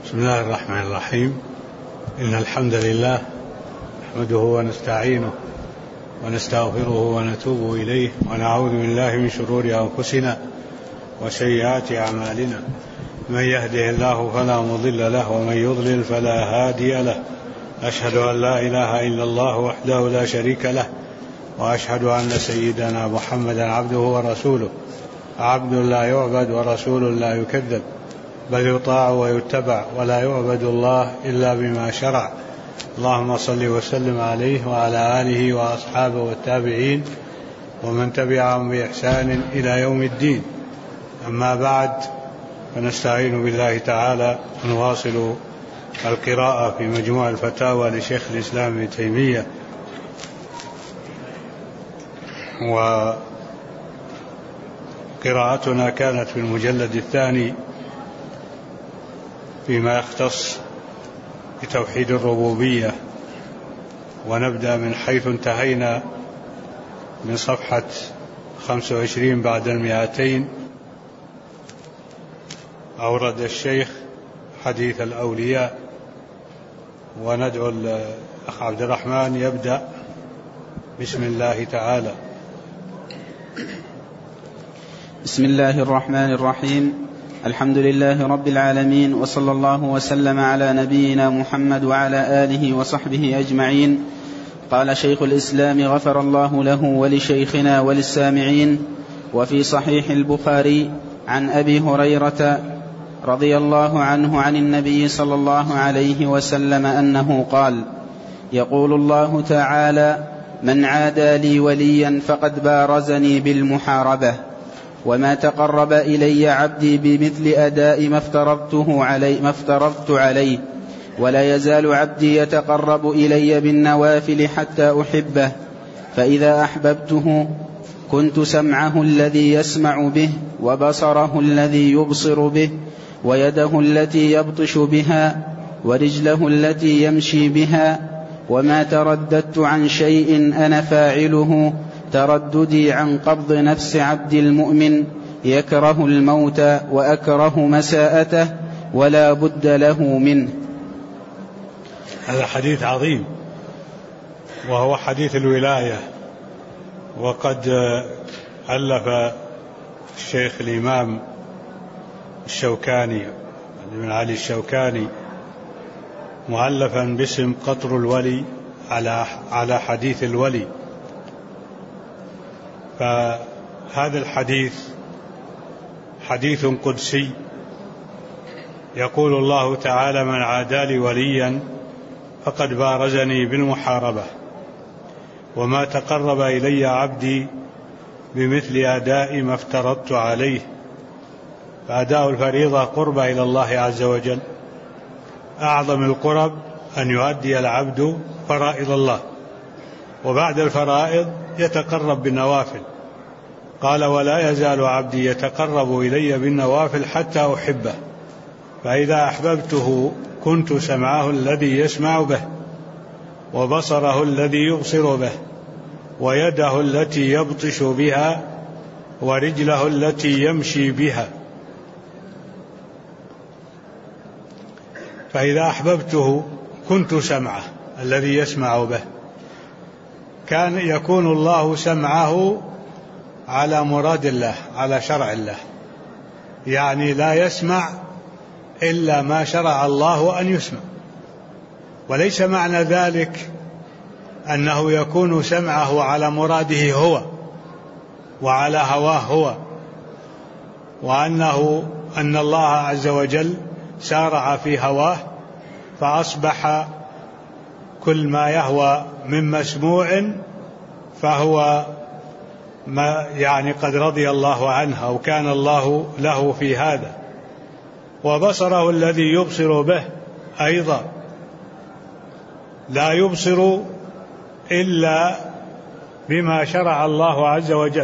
بسم الله الرحمن الرحيم. إن الحمد لله نحمده ونستعينه ونستغفره ونتوب إليه ونعوذ بالله من شرور أنفسنا وسيئات أعمالنا. من يهده الله فلا مضل له ومن يضلل فلا هادي له. أشهد أن لا إله إلا الله وحده لا شريك له، وأشهد أن سيدنا محمدا عبده ورسوله، عبد لا يعبد ورسول لا يكذب، بل يطاع ويتبع، ولا يعبد الله إلا بما شرع. اللهم صل وسلم عليه وعلى آله وأصحابه والتابعين ومن تبعهم بإحسان إلى يوم الدين. أما بعد، فنستعين بالله تعالى ونواصل القراءة في مجموع الفتاوى لشيخ الإسلام ابن تيمية، وقراءتنا كانت في المجلد الثاني فيما يختص بتوحيد الربوبية، ونبدأ من حيث انتهينا من صفحة 25 بعد 200. أورد الشيخ حديث الأولياء، وندعو الأخ عبد الرحمن يبدأ. بسم الله تعالى. بسم الله الرحمن الرحيم. الحمد لله رب العالمين، وصلى الله وسلم على نبينا محمد وعلى آله وصحبه أجمعين. قال شيخ الإسلام غفر الله له ولشيخنا وللسامعين: وفي صحيح البخاري عن أبي هريرة رضي الله عنه عن النبي صلى الله عليه وسلم أنه قال: يقول الله تعالى: من عادى لي وليا فقد بارزني بالمحاربة، وما تقرب إلي عبدي بمثل أداء ما افترضت عليه، ولا يزال عبدي يتقرب إلي بالنوافل حتى أحبه، فإذا أحببته كنت سمعه الذي يسمع به، وبصره الذي يبصر به، ويده التي يبطش بها، ورجله التي يمشي بها. وما ترددت عن شيء أنا فاعله ترددي عن قبض نفس عبد المؤمن، يكره الموت وأكره مساءته، ولا بد له منه. هذا حديث عظيم، وهو حديث الولاية. وقد ألف الشيخ الإمام الشوكاني بن علي الشوكاني مؤلفا باسم قطر الولي على حديث الولي. فهذا الحديث حديث قدسي، يقول الله تعالى: من عادى لي وليا فقد بارزني بالمحاربة، وما تقرب إلي عبدي بمثل أداء ما افترضت عليه. فأداء الفريضة قربة إلى الله عز وجل. أعظم القرب أن يؤدي العبد فرائض الله، وبعد الفرائض يتقرب بالنوافل. قال: ولا يزال عبدي يتقرب إلي بالنوافل حتى أحبه، فإذا أحببته كنت سمعه الذي يسمع به، وبصره الذي يبصر به، ويده التي يبطش بها، ورجله التي يمشي بها. فإذا أحببته كنت سمعه الذي يسمع به. كان يكون الله سمعه على مراد الله، على شرع الله، يعني لا يسمع إلا ما شرع الله أن يسمع. وليس معنى ذلك أنه يكون سمعه على مراده هو وعلى هواه هو، وأن الله عز وجل سارع في هواه، فأصبح كل ما يهوى من مسموع فهو ما يعني قد رضي الله عنه، أو كان الله له في هذا. وبصره الذي يبصر به أيضا لا يبصر إلا بما شرع الله عز وجل،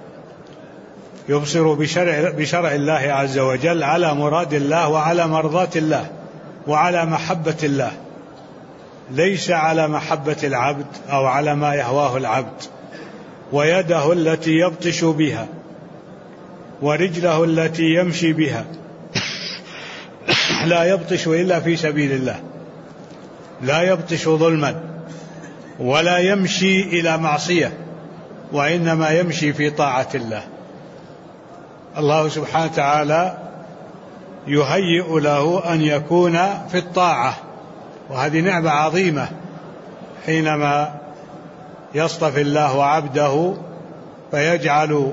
يبصر بشرع الله عز وجل على مراد الله وعلى مرضاة الله وعلى محبة الله، ليس على محبة العبد أو على ما يهواه العبد. ويده التي يبطش بها، ورجله التي يمشي بها، لا يبطش إلا في سبيل الله، لا يبطش ظلما ولا يمشي إلى معصية، وإنما يمشي في طاعة الله. الله سبحانه وتعالى يهيئ له أن يكون في الطاعة، وهذه نعمة عظيمة حينما يصطفي الله عبده فيجعل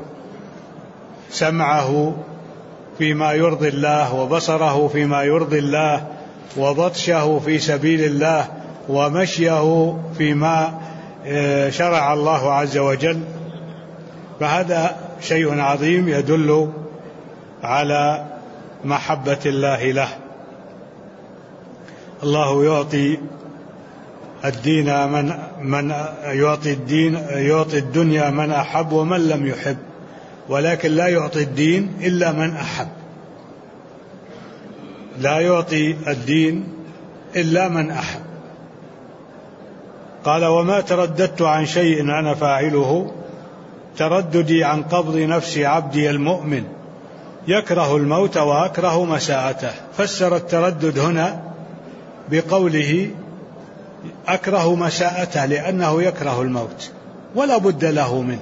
سمعه فيما يرضي الله، وبصره فيما يرضي الله، وبطشه في سبيل الله، ومشيه فيما شرع الله عز وجل. فهذا شيء عظيم يدل على محبة الله له. الله يعطي الدين من يعطي الدنيا من أحب ومن لم يحب، ولكن لا يعطي الدين إلا من أحب، لا يعطي الدين إلا من أحب. قال: وما ترددت عن شيء أنا فاعله ترددي عن قبض نفس عبدي المؤمن يكره الموت وأكره مساءته. فسر التردد هنا بقوله أكره مساءته، لأنه يكره الموت ولا بد له منه،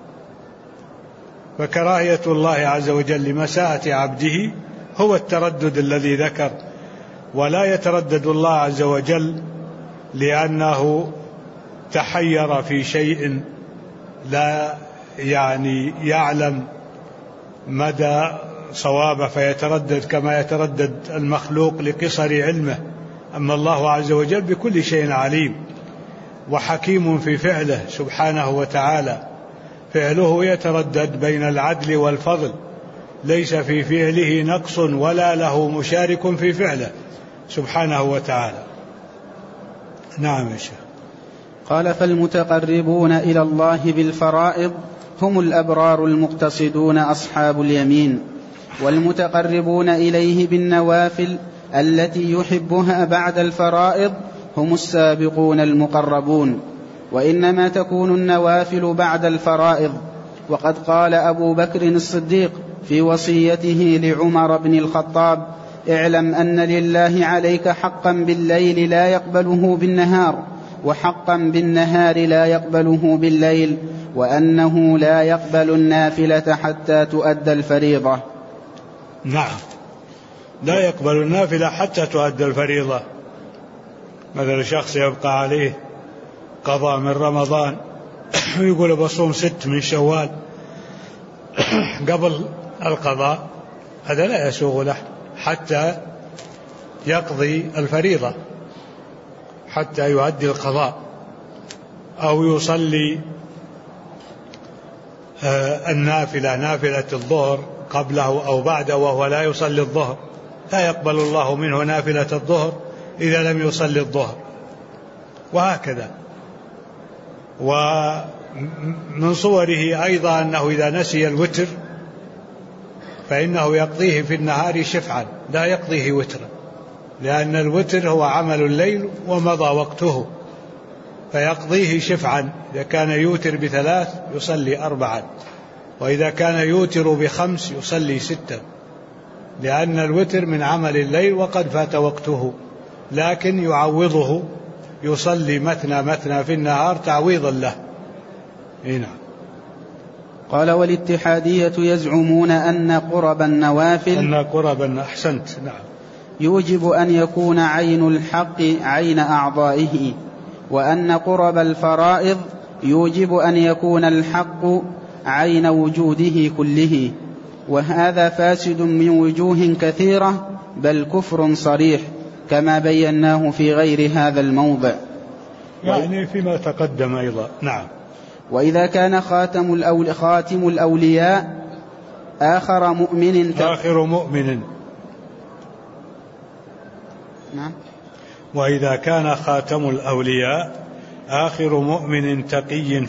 فكراهية الله عز وجل لمساءة عبده هو التردد الذي ذكر. ولا يتردد الله عز وجل لأنه تحير في شيء لا يعلم مدى صوابه فيتردد كما يتردد المخلوق لقصر علمه. أما الله عز وجل بكل شيء عليم وحكيم في فعله سبحانه وتعالى، فعله يتردد بين العدل والفضل، ليس في فعله نقص ولا له مشارك في فعله سبحانه وتعالى. نعم يا شيخ. قال: فالمتقربون إلى الله بالفرائض هم الأبرار المقتصدون أصحاب اليمين، والمتقربون إليه بالنوافل التي يحبها بعد الفرائض هم السابقون المقربون. وإنما تكون النوافل بعد الفرائض. وقد قال أبو بكر الصديق في وصيته لعمر بن الخطاب: اعلم أن لله عليك حقا بالليل لا يقبله بالنهار، وحقا بالنهار لا يقبله بالليل، وأنه لا يقبل النافلة حتى تؤدى الفريضة. نعم، لا يقبل النافلة حتى تؤدى الفريضة. مثل شخص يبقى عليه قضاء من رمضان ويقول بصوم 6 من شوال قبل القضاء، هذا لا يسوغ له حتى يقضي الفريضة، حتى يؤدي القضاء، أو يصلي النافلة نافلة الظهر قبله أو بعده وهو لا يصلي الظهر، لا يقبل الله منه نافلة الظهر إذا لم يصلي الظهر، وهكذا. ومن صوره أيضا أنه إذا نسي الوتر فإنه يقضيه في النهار شفعا، لا يقضيه وترا، لأن الوتر هو عمل الليل ومضى وقته، فيقضيه شفعا. إذا كان يوتر ب3 يصلي 4، وإذا كان يوتر ب5 يصلي 6، لأن الوتر من عمل الليل وقد فات وقته، لكن يعوضه، يصلي مثنى مثنى في النهار تعويضا له. نعم. قال: والاتحادية يزعمون أن قرب النوافل أحسنت، نعم، يوجب أن يكون عين الحق عين أعضائه، وأن قرب الفرائض يوجب أن يكون الحق عين وجوده كله، وهذا فاسد من وجوه كثيرة، بل كفر صريح، كما بيناه في غير هذا الموضع، يعني فيما تقدم أيضا. نعم. وإذا كان خاتم الأولياء آخر مؤمن نعم. وإذا كان خاتم الأولياء آخر مؤمن تقي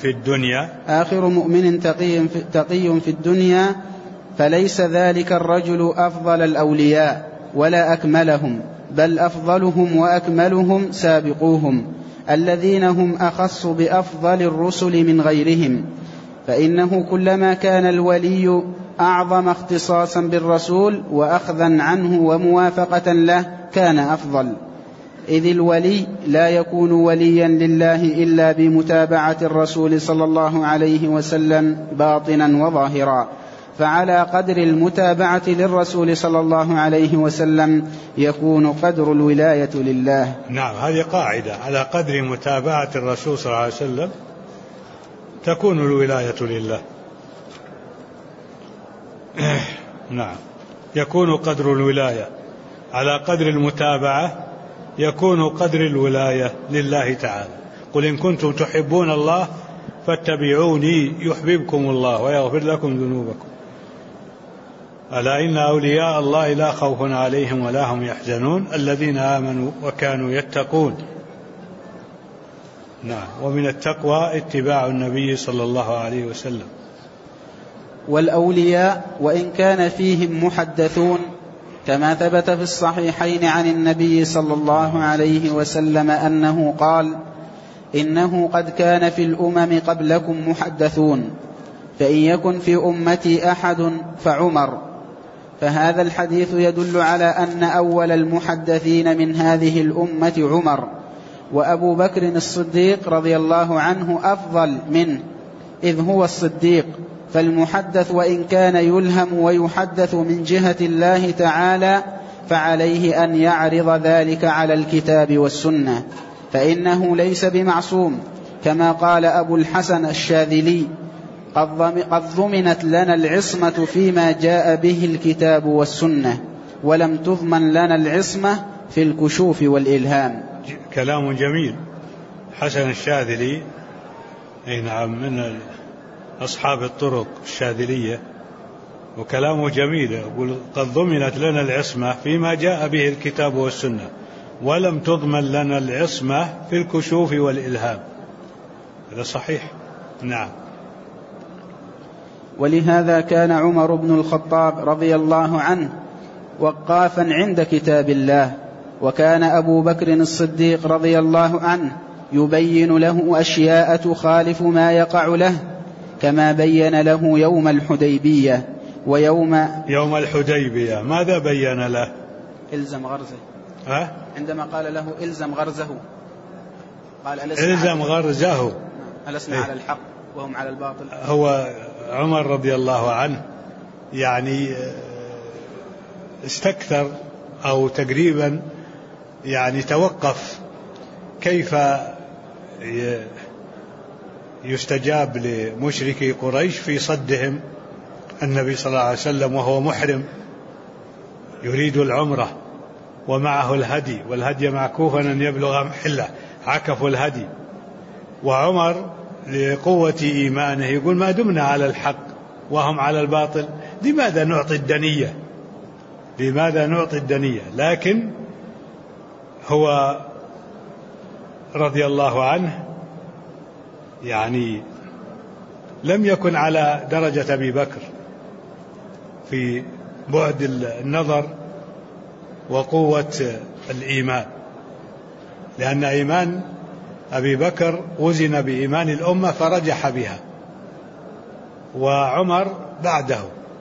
في الدنيا فليس ذلك الرجل أفضل الأولياء ولا أكملهم، بل أفضلهم وأكملهم سابقوهم الذين هم أخص بأفضل الرسل من غيرهم. فإنه كلما كان الولي أعظم اختصاصا بالرسول وأخذا عنه وموافقة له كان أفضل، إذ الولي لا يكون وليا لله إلا بمتابعة الرسول صلى الله عليه وسلم باطنا وظاهرا، فعلى قدر المتابعة للرسول صلى الله عليه وسلم يكون قدر الولاية لله. نعم، هذه قاعدة، على قدر متابعة الرسول صلى الله عليه وسلم تكون الولاية لله. نعم، يكون قدر الولاية على قدر المتابعة، يكون قدر الولاية لله تعالى. قل إن كنتم تحبون الله فاتبعوني يحببكم الله ويغفر لكم ذنوبكم، ألا إن أولياء الله لا خوف عليهم ولا هم يحزنون الذين آمنوا وكانوا يتقون. نعم، ومن التقوى اتباع النبي صلى الله عليه وسلم. والأولياء وإن كان فيهم محدثون، كما ثبت في الصحيحين عن النبي صلى الله عليه وسلم أنه قال: إنه قد كان في الأمم قبلكم محدثون، فإن يكن في أمتي أحد فعمر. فهذا الحديث يدل على أن أول المحدثين من هذه الأمة عمر، وأبو بكر الصديق رضي الله عنه أفضل منه، إذ هو الصديق. فالمحدث وإن كان يلهم ويحدث من جهة الله تعالى فعليه أن يعرض ذلك على الكتاب والسنة، فإنه ليس بمعصوم، كما قال أبو الحسن الشاذلي: قد ضمنت لنا العصمة فيما جاء به الكتاب والسنة، ولم تضمن لنا العصمة في الكشوف والإلهام. كلام جميل. حسن الشاذلي نعم من أصحاب الطرق الشاذلية، وكلامه جميل، يقول: قد ضمنت لنا العصمة فيما جاء به الكتاب والسنة، ولم تضمن لنا العصمة في الكشوف والإلهام. هذا صحيح. نعم. ولهذا كان عمر بن الخطاب رضي الله عنه وقافا عند كتاب الله، وكان أبو بكر الصديق رضي الله عنه يبين له أشياء تخالف ما يقع له، كما بين له يوم الحديبية يوم الحديبية. ماذا بين له؟ إلزم غرزه. عندما قال له إلزم غرزه قال: إلزم غرزه، ألسنا على الحق وهم على الباطل. هو عمر رضي الله عنه يعني استكثر أو تقريبا يعني توقف كيف يستجاب لمشركي قريش في صدهم النبي صلى الله عليه وسلم وهو محرم يريد العمرة ومعه الهدي، والهدي معكوفا أن يبلغ محله، عكفوا الهدي. وعمر لقوة إيمانه يقول: ما دمنا على الحق وهم على الباطل لماذا نعطي الدنية؟ لماذا نعطي الدنية؟ لكن هو رضي الله عنه يعني لم يكن على درجة أبي بكر في بعد النظر وقوة الإيمان، لأن إيمان أبي بكر وزن بإيمان الأمة فرجح بها، وعمر بعده.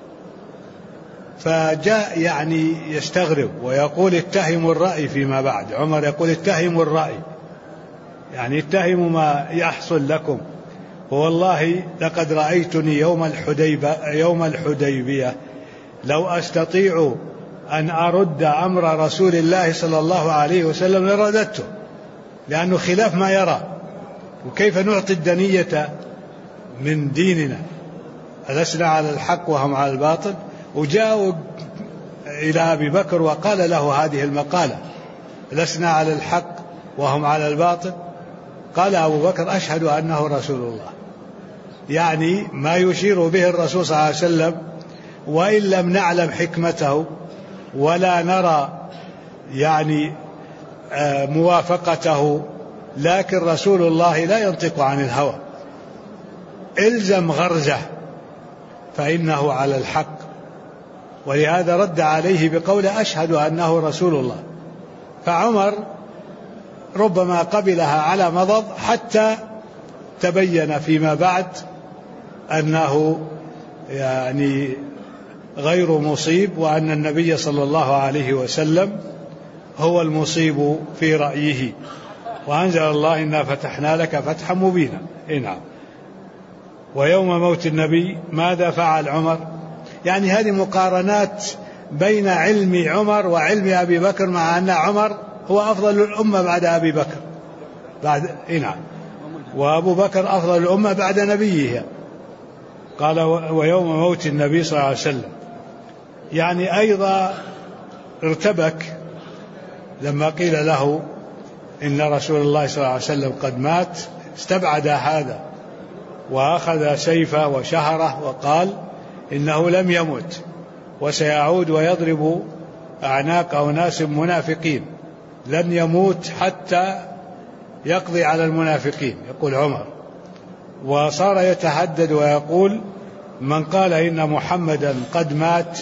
فجاء يعني يستغرب ويقول: اتهموا الرأي فيما بعد. عمر يقول: اتهموا الرأي، يعني اتهموا ما يحصل لكم. والله لقد رأيتني يوم الحديبية لو أستطيع أن أرد أمر رسول الله صلى الله عليه وسلم لرددته، لأنه خلاف ما يرى. وكيف نعطي الدنية من ديننا؟ ألسنا على الحق وهم على الباطل؟ وجاءوا إلى أبي بكر وقال له هذه المقالة: لسنا على الحق وهم على الباطل. قال أبو بكر: أشهد أنه رسول الله. يعني ما يشير به الرسول صلى الله عليه وسلم، وإن لم نعلم حكمته ولا نرى يعني موافقته، لكن رسول الله لا ينطق عن الهوى. إلزم غرزه فإنه على الحق. ولهذا رد عليه بقول: أشهد أنه رسول الله. فعمر ربما قبلها على مضض حتى تبين فيما بعد أنه يعني غير مصيب، وأن النبي صلى الله عليه وسلم هو المصيب في رأيه. وأنزل الله إنا فتحنا لك فتحا مبينا. نعم. ويوم موت النبي ماذا فعل عمر؟ يعني هذه مقارنات بين علم عمر وعلم أبي بكر، مع أن عمر هو أفضل الأمة بعد أبي بكر نعم، وأبو بكر أفضل الأمة بعد نبيه. قال ويوم موت النبي صلى الله عليه وسلم، يعني أيضا ارتبك لما قيل له إن رسول الله صلى الله عليه وسلم قد مات، استبعد هذا وأخذ سيفه وشهره وقال إنه لم يمت وسيعود ويضرب أعناق أناس منافقين، لن يموت حتى يقضي على المنافقين، يقول عمر. وصار يتهدد ويقول من قال إن محمدا قد مات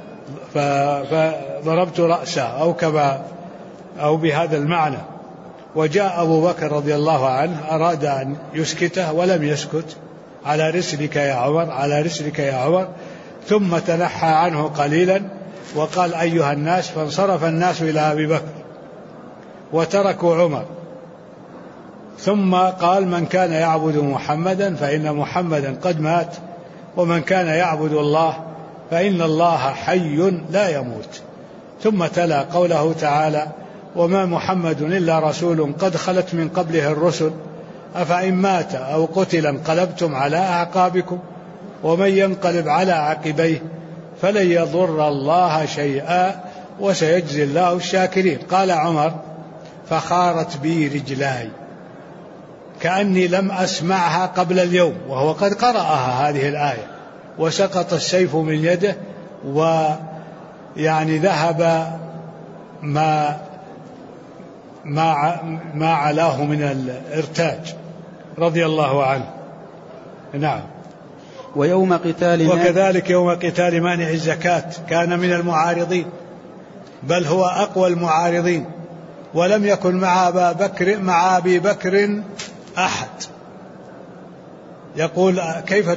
فضربت رأسه أو بهذا المعنى. وجاء أبو بكر رضي الله عنه أراد أن يسكته ولم يسكت. على رسلك يا عمر، على رسلك يا عمر. ثم تنحى عنه قليلا وقال أيها الناس، فانصرف الناس إلى أبي بكر وتركوا عمر. ثم قال من كان يعبد محمدا فإن محمدا قد مات، ومن كان يعبد الله فإن الله حي لا يموت. ثم تلا قوله تعالى وما محمد إلا رسول قد خلت من قبله الرسل أفإن مات أو قتل انقلبتم على أعقابكم ومن ينقلب على عقبيه فلن يضر الله شيئا وسيجزي الله الشاكرين. قال عمر فخارت بي رجلاي كأني لم أسمعها قبل اليوم، وهو قد قرأها هذه الآية، وسقط السيف من يده، ويعني ذهب ما علاه من الارتاج رضي الله عنه. نعم. ويوم قتال وكذلك يوم قتال مانع الزكاة كان من المعارضين، بل هو أقوى المعارضين، ولم يكن مع أبي بكر أحد. يقول كيف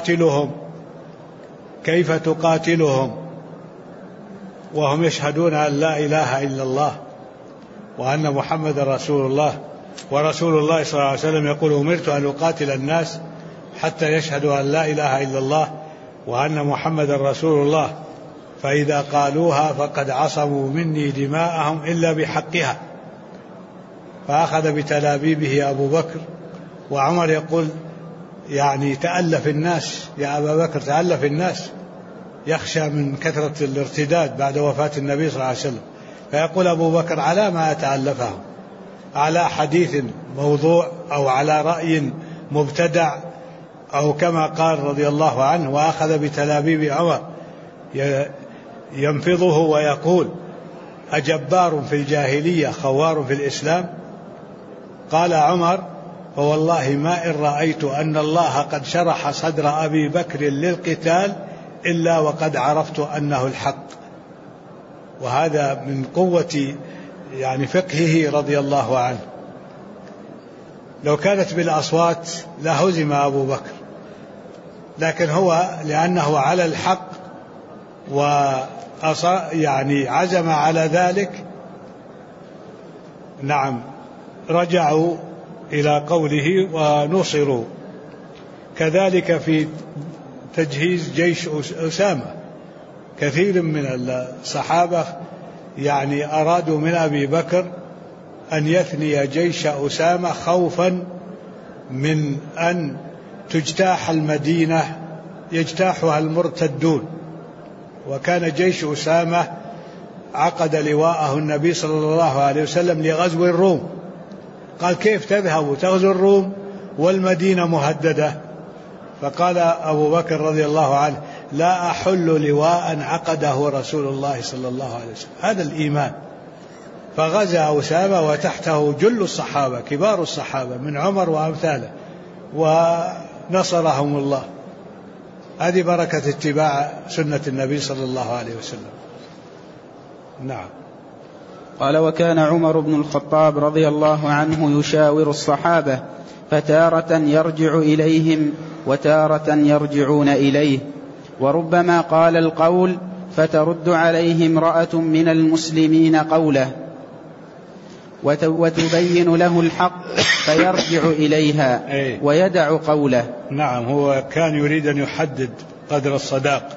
تقاتلهم وهم يشهدون أن لا إله إلا الله وأن محمد رسول الله، ورسول الله صلى الله عليه وسلم يقول أمرت أن أقاتل الناس حتى يشهدوا أن لا إله إلا الله وأن محمد رسول الله، فإذا قالوها فقد عصموا مني دماءهم إلا بحقها. فأخذ بتلابيبه أبو بكر، وعمر يقول يعني تألف الناس يا أبا بكر، تألف الناس، يخشى من كثرة الارتداد بعد وفاة النبي صلى الله عليه وسلم. فيقول أبو بكر على ما أتألفهم، على حديث موضوع أو على رأي مبتدع، أو كما قال رضي الله عنه وأخذ بتلابيب عمر ينفضه ويقول أجبار في الجاهلية خوار في الإسلام. قال عمر فوالله ما إن رأيت أن الله قد شرح صدر أبي بكر للقتال إلا وقد عرفت أنه الحق. وهذا من قوة يعني فقهه رضي الله عنه. لو كانت بالأصوات لهزم أبو بكر، لكن هو لأنه على الحق يعني عزم على ذلك، نعم، رجعوا إلى قوله ونصروا. كذلك في تجهيز جيش أسامة، كثير من الصحابة يعني أرادوا من أبي بكر أن يثني جيش أسامة خوفا من أن تجتاح المدينة يجتاحها المرتدون. وكان جيش أسامة عقد لواءه النبي صلى الله عليه وسلم لغزو الروم، قال كيف تذهب تغزو الروم والمدينة مهددة؟ فقال أبو بكر رضي الله عنه لا أحل لواء عقده رسول الله صلى الله عليه وسلم، هذا الإيمان. فغزا أسامة وتحته جل الصحابة كبار الصحابة من عمر وأمثاله، ونصرهم الله. هذه بركة اتباع سنة النبي صلى الله عليه وسلم. نعم. قال وكان عمر بن الخطاب رضي الله عنه يشاور الصحابة، فتارة يرجع إليهم وتارة يرجعون إليه، وربما قال القول فترد عليه امرأة من المسلمين قوله وتبين له الحق فيرجع إليها ويدع قوله. نعم، هو كان يريد أن يحدد قدر الصداق.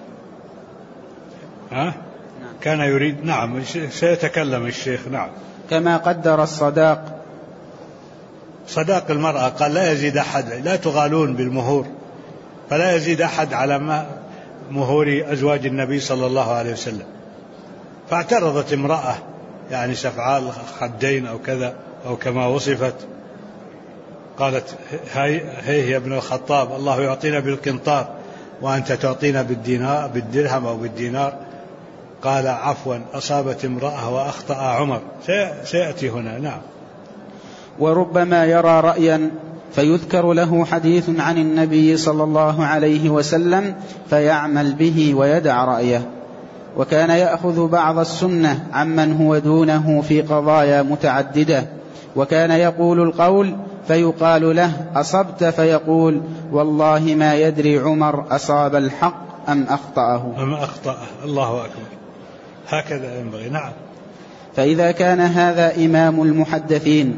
كان يريد، نعم سيتكلم الشيخ. نعم، كما قدر الصداق، صداق المرأة قال لا يزيد أحد، لا تغالون بالمهور، فلا يزيد أحد على مهور أزواج النبي صلى الله عليه وسلم. فاعترضت امرأة يعني سفعاء الخدين أو كذا أو كما وصفت، قالت هي يا ابن الخطاب، الله يعطينا بالقنطار وأنت تعطينا بالدرهم أو بالدينار. قال عفوا، أصابت امرأة وأخطأ عمر، سيأتي هنا. نعم. وربما يرى رأيا فيذكر له حديث عن النبي صلى الله عليه وسلم فيعمل به ويدع رأيه. وكان يأخذ بعض السنة عمن هو دونه في قضايا متعددة، وكان يقول القول فيقال له أصبت، فيقول والله ما يدري عمر أصاب الحق أم أخطأه. الله أكبر، هكذا ينبغي. نعم. فإذا كان هذا إمام المحدثين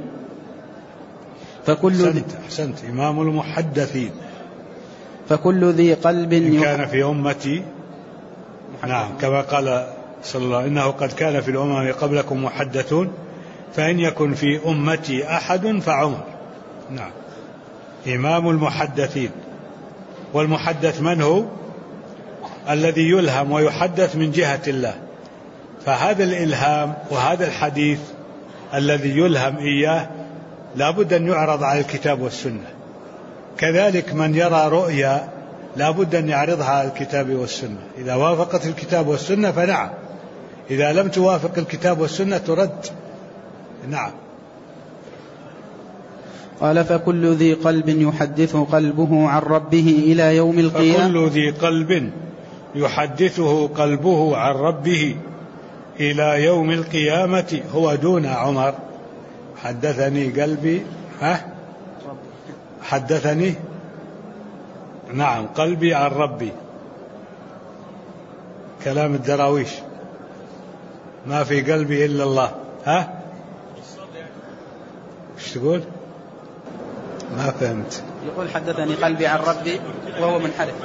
أحسنت إمام المحدثين، فكل ذي قلب إن كان في أمتي، نعم كما قال صلى الله عليه وسلم إنه قد كان في الأمم قبلكم محدثون فإن يكن في أمتي أحد فعمر. نعم، إمام المحدثين. والمحدث من هو؟ الذي يلهم ويحدث من جهة الله. فهذا الإلهام وهذا الحديث الذي يلهم إياه لا بد أن يعرض على الكتاب والسنة. كذلك من يرى رؤيا لا بد أن يعرضها على الكتاب والسنة. إذا وافقت الكتاب والسنة فنعم، إذا لم توافق الكتاب والسنة ترد. نعم. قال فكل ذي قلب يحدث قلبه عن ربه إلى يوم القيامة. فكل ذي قلب يحدثه قلبه عن ربه إلى يوم القيامة هو دون عمر. حدثني قلبي، حدثني، نعم، قلبي عن ربي. كلام الدراويش، ما في قلبي إلا الله. ايش تقول؟ ما فهمت. يقول حدثني قلبي عن ربي وهو منحرف.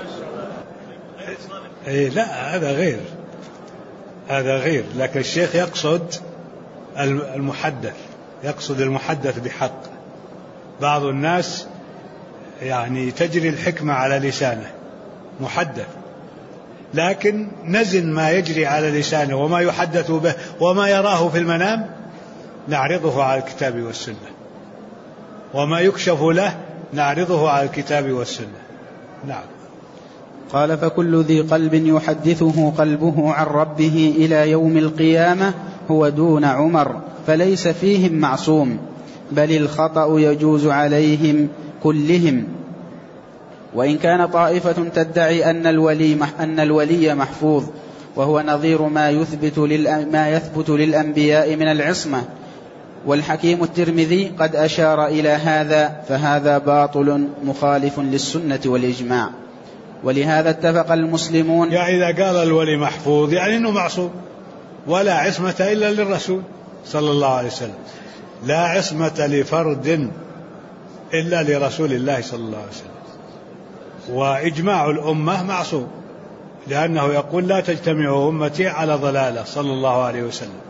لا، هذا غير. لكن الشيخ يقصد المحدث، يقصد المحدث بحق. بعض الناس يعني تجري الحكمة على لسانه، محدث، لكن نزن ما يجري على لسانه وما يحدث به وما يراه في المنام نعرضه على الكتاب والسنة، وما يكشف له نعرضه على الكتاب والسنة. نعم. قال فكل ذي قلب يحدثه قلبه عن ربه إلى يوم القيامة هو دون عمر، فليس فيهم معصوم، بل الخطأ يجوز عليهم كلهم. وإن كان طائفة تدعي أن الولي محفوظ، وهو نظير ما يثبت للأنبياء من العصمة، والحكيم الترمذي قد أشار إلى هذا، فهذا باطل مخالف للسنة والإجماع. ولهذا اتفق المسلمون. يعني إذا قال الولي محفوظ يعني أنه معصوم، ولا عصمة إلا للرسول صلى الله عليه وسلم، لا عصمة لفرد إلا لرسول الله صلى الله عليه وسلم. وإجماع الأمة معصوم، لأنه يقول لا تجتمع أمتي على ضلالة صلى الله عليه وسلم.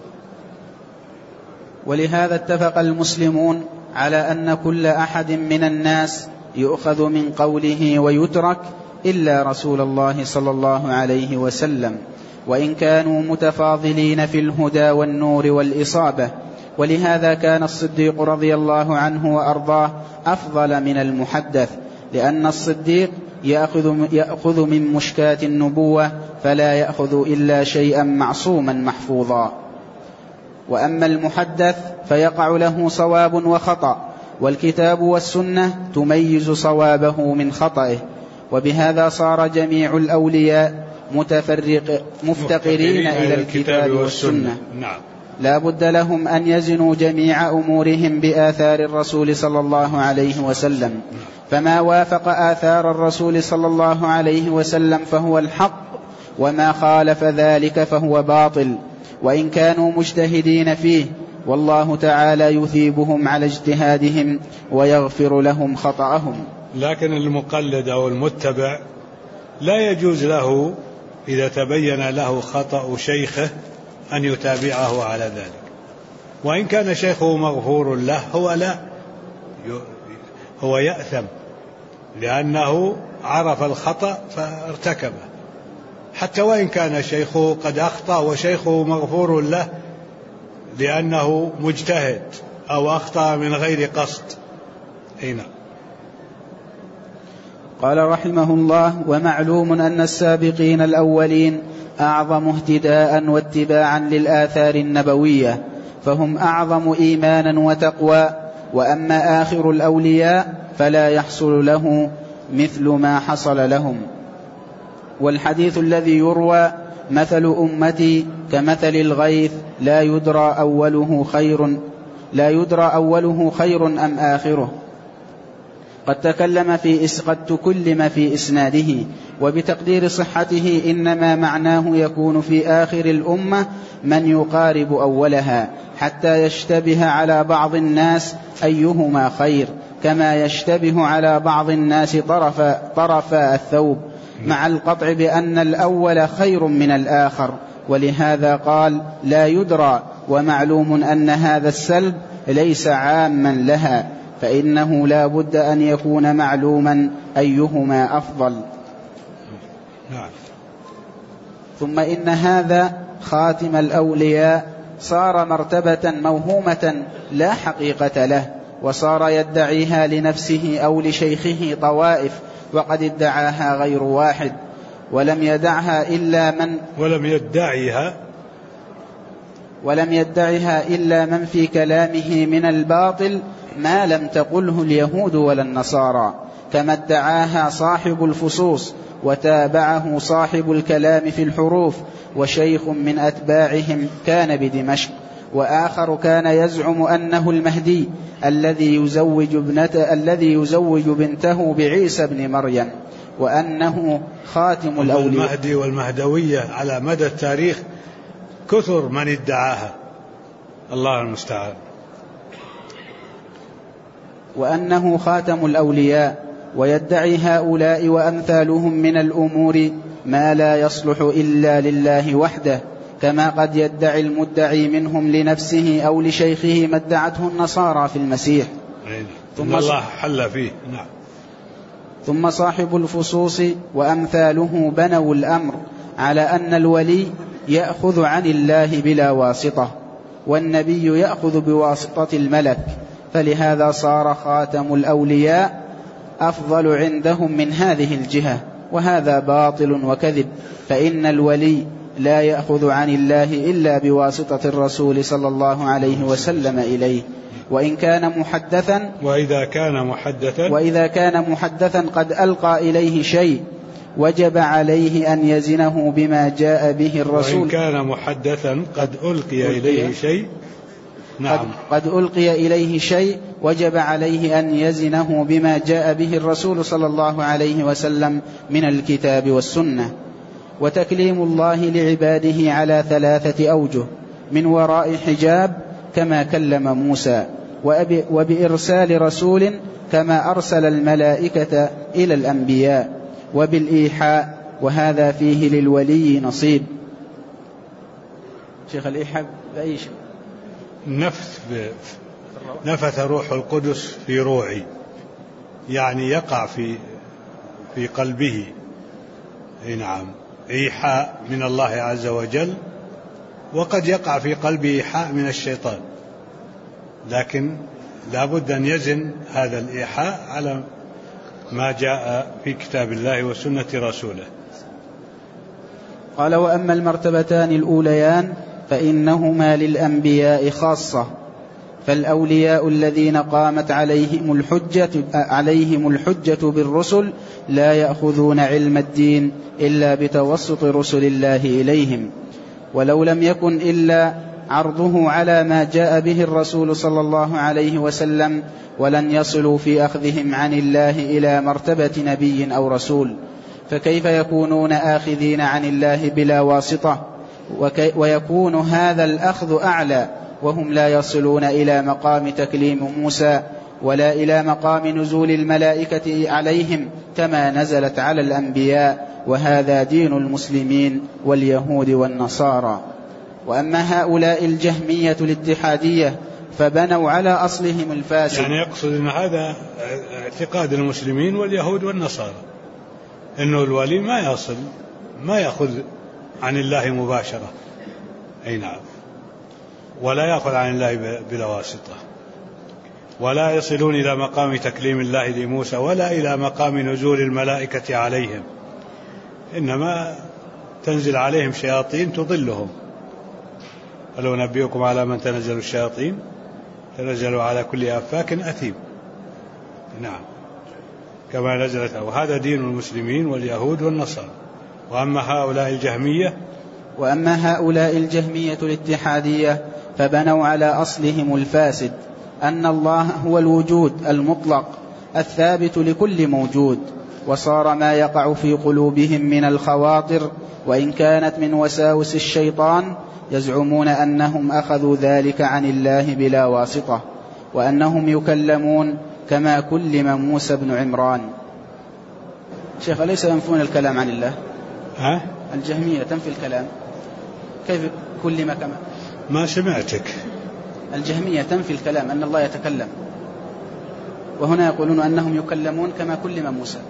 ولهذا اتفق المسلمون على أن كل أحد من الناس يؤخذ من قوله ويترك إلا رسول الله صلى الله عليه وسلم، وإن كانوا متفاضلين في الهدى والنور والإصابة. ولهذا كان الصديق رضي الله عنه وأرضاه أفضل من المحدث، لأن الصديق يأخذ من مشكاة النبوة، فلا يأخذ إلا شيئا معصوما محفوظا. وأما المحدث فيقع له صواب وخطأ، والكتاب والسنة تميز صوابه من خطئه. وبهذا صار جميع الأولياء مفتقرين إلى الكتاب والسنة. نعم. لا بد لهم أن يزنوا جميع أمورهم بآثار الرسول صلى الله عليه وسلم، فما وافق آثار الرسول صلى الله عليه وسلم فهو الحق، وما خالف ذلك فهو باطل، وإن كانوا مجتهدين فيه، والله تعالى يثيبهم على اجتهادهم ويغفر لهم خطأهم. لكن المقلد أو المتبع لا يجوز له إذا تبين له خطأ شيخه أن يتابعه على ذلك، وإن كان شيخه مغفور له هو يأثم لأنه عرف الخطأ فارتكبه، حتى وإن كان شيخه قد أخطأ وشيخه مغفور له لأنه مجتهد أو أخطأ من غير قصد. هنا قال رحمه الله: ومعلوم أن السابقين الأولين أعظم اهتداء واتباعا للآثار النبوية، فهم أعظم إيمانا وتقوى، وأما آخر الأولياء فلا يحصل له مثل ما حصل لهم. والحديث الذي يروى: مثل أمتي كمثل الغيث لا يدرى أوله خير أم آخره، قد تكلم في إسناده، وبتقدير صحته إنما معناه يكون في آخر الأمة من يقارب أولها، حتى يشتبه على بعض الناس أيهما خير، كما يشتبه على بعض الناس طرف الثوب، مع القطع بأن الأول خير من الآخر، ولهذا قال: لا يدرى. ومعلوم أن هذا السلب ليس عاما لها، فإنه لا بد أن يكون معلوما أيهما أفضل. ثم إن هذا خاتم الأولياء صار مرتبة موهومة لا حقيقة له، وصار يدعيها لنفسه أو لشيخه طوائف، وقد ادعاها غير واحد، ولم يدعها إلا من في كلامه من الباطل ما لم تقله اليهود ولا النصارى، كما ادعاها صاحب الفصوص، وتابعه صاحب الكلام في الحروف، وشيخ من أتباعهم كان بدمشق، وآخر كان يزعم أنه المهدي الذي يزوج بنته بعيسى بن مريم، وأنه خاتم الأولياء. المهدي والمهدوية على مدى التاريخ كثر من ادعاها، الله المستعان. وأنه خاتم الأولياء، ويدعي هؤلاء وأمثالهم من الأمور ما لا يصلح إلا لله وحده، كما قد يدعي المدعي منهم لنفسه أو لشيخه ما ادعته النصارى في المسيح. ثم الله حل فيه. نعم. ثم صاحب الفصوص وأمثاله بنوا الأمر على أن الولي يأخذ عن الله بلا واسطة، والنبي يأخذ بواسطة الملك، فلهذا صار خاتم الأولياء أفضل عندهم من هذه الجهة، وهذا باطل وكذب، فإن الولي لا يأخذ عن الله إلا بواسطة الرسول صلى الله عليه وسلم إليه، وإن كان محدثا وإذا كان محدثا قد ألقى إليه شيء وجب عليه أن يزنه بما جاء به الرسول. وإن كان محدثا قد ألقي إليه شيء، نعم، قد ألقي إليه شيء وجب عليه أن يزنه بما جاء به الرسول صلى الله عليه وسلم من الكتاب والسنة. وتكليم الله لعباده على 3 أوجه: من وراء حجاب كما كلم موسى، وبإرسال رسول كما أرسل الملائكة إلى الأنبياء، وبالإيحاء، وهذا فيه للولي نصيب. شيخ الإيحاء بأي شيء؟ نفث روح القدس في روعي، يعني يقع في قلبه. نعم، إيحاء من الله عز وجل، وقد يقع في قلبه إيحاء من الشيطان، لكن لا بد أن يزن هذا الإيحاء على ما جاء في كتاب الله وسنة رسوله. قال: وأما المرتبتان الأوليان فإنهما للأنبياء خاصة، فالأولياء الذين قامت عليهم الحجة بالرسل لا يأخذون علم الدين إلا بتوسط رسل الله إليهم، ولو لم يكن إلا عرضه على ما جاء به الرسول صلى الله عليه وسلم، ولن يصلوا في أخذهم عن الله إلى مرتبة نبي أو رسول، فكيف يكونون آخذين عن الله بلا واسطة؟ ويكون هذا الأخذ أعلى وهم لا يصلون إلى مقام تكليم موسى ولا إلى مقام نزول الملائكة عليهم كما نزلت على الأنبياء، وهذا دين المسلمين واليهود والنصارى. وأما هؤلاء الجهمية الاتحادية فبنوا على أصلهم الفاسد. يعني يقصد أن هذا اعتقاد المسلمين واليهود والنصارى، أنه الولي ما يصل، ما يأخذ عن الله مباشرة، أي نعم، ولا يأخذ عن الله بلا واسطة، ولا يصلون إلى مقام تكليم الله لموسى ولا إلى مقام نزول الملائكة عليهم، إنما تنزل عليهم شياطين تضلهم. ولو نبئكم على من تنزل الشياطين تنزلوا على كل أفاك أثيم، نعم، كما نزلت. وهذا دين المسلمين واليهود والنصارى. وأما هؤلاء الجهمية الاتحادية فبنوا على أصلهم الفاسد أن الله هو الوجود المطلق الثابت لكل موجود، وصار ما يقع في قلوبهم من الخواطر وإن كانت من وساوس الشيطان يزعمون أنهم أخذوا ذلك عن الله بلا واسطة، وأنهم يكلمون كما كلم موسى بن عمران. شيخ، أليس ينفون الكلام عن الله؟ الجهمية تنفي الكلام، كيف كلم كما؟ ما سمعتك. الجهمية تنفي الكلام، أن الله يتكلم، وهنا يقولون أنهم يكلمون كما كلم موسى.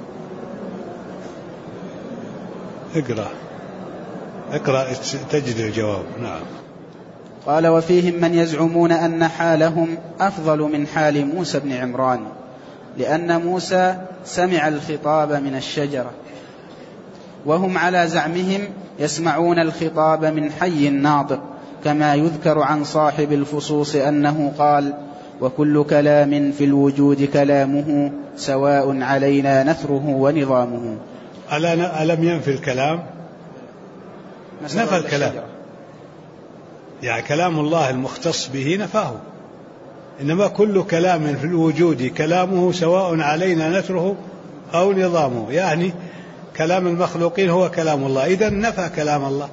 اقرأ تجد الجواب. نعم. قال: وفيهم من يزعمون أن حالهم أفضل من حال موسى بن عمران، لأن موسى سمع الخطاب من الشجرة، وهم على زعمهم يسمعون الخطاب من حي ناطق، كما يذكر عن صاحب الفصوص أنه قال: وكل كلام في الوجود كلامه سواء علينا نثره ونظامه. ألم ينفي الكلام؟ نفى الكلام، يعني كلام الله المختص به نفاه، إنما كل كلام في الوجود كلامه سواء علينا نثره أو نظامه، يعني كلام المخلوقين هو كلام الله، إذن نفى كلام الله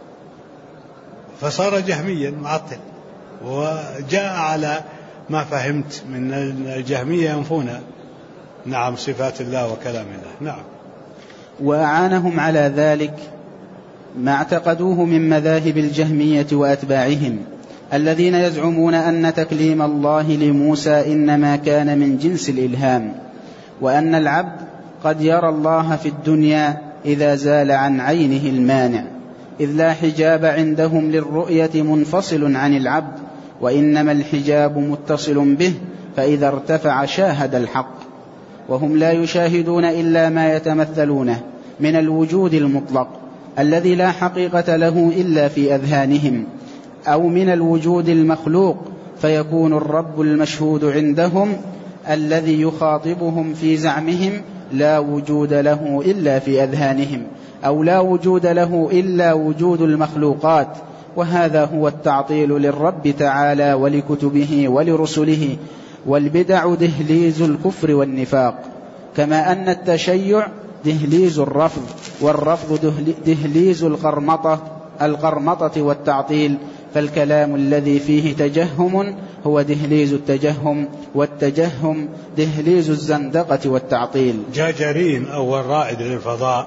فصار جهميا معطل. وجاء على ما فهمت من الجهمية ينفون نعم صفات الله وكلام الله. نعم. وأعانهم على ذلك ما اعتقدوه من مذاهب الجهمية وأتباعهم الذين يزعمون أن تكليم الله لموسى إنما كان من جنس الإلهام، وأن العبد قد يرى الله في الدنيا إذا زال عن عينه المانع، إذ لا حجاب عندهم للرؤية منفصل عن العبد، وإنما الحجاب متصل به، فإذا ارتفع شاهد الحق، وهم لا يشاهدون إلا ما يتمثلونه من الوجود المطلق الذي لا حقيقة له إلا في أذهانهم، أو من الوجود المخلوق، فيكون الرب المشهود عندهم الذي يخاطبهم في زعمهم لا وجود له إلا في أذهانهم، أو لا وجود له إلا وجود المخلوقات، وهذا هو التعطيل للرب تعالى ولكتبه ولرسله. والبدع دهليز الكفر والنفاق، كما أن التشيع دهليز الرفض، والرفض دهليز القرمطة والتعطيل، فالكلام الذي فيه تجهم هو دهليز التجهم، والتجهم دهليز الزندقة والتعطيل. جاجرين أول رائد للفضاء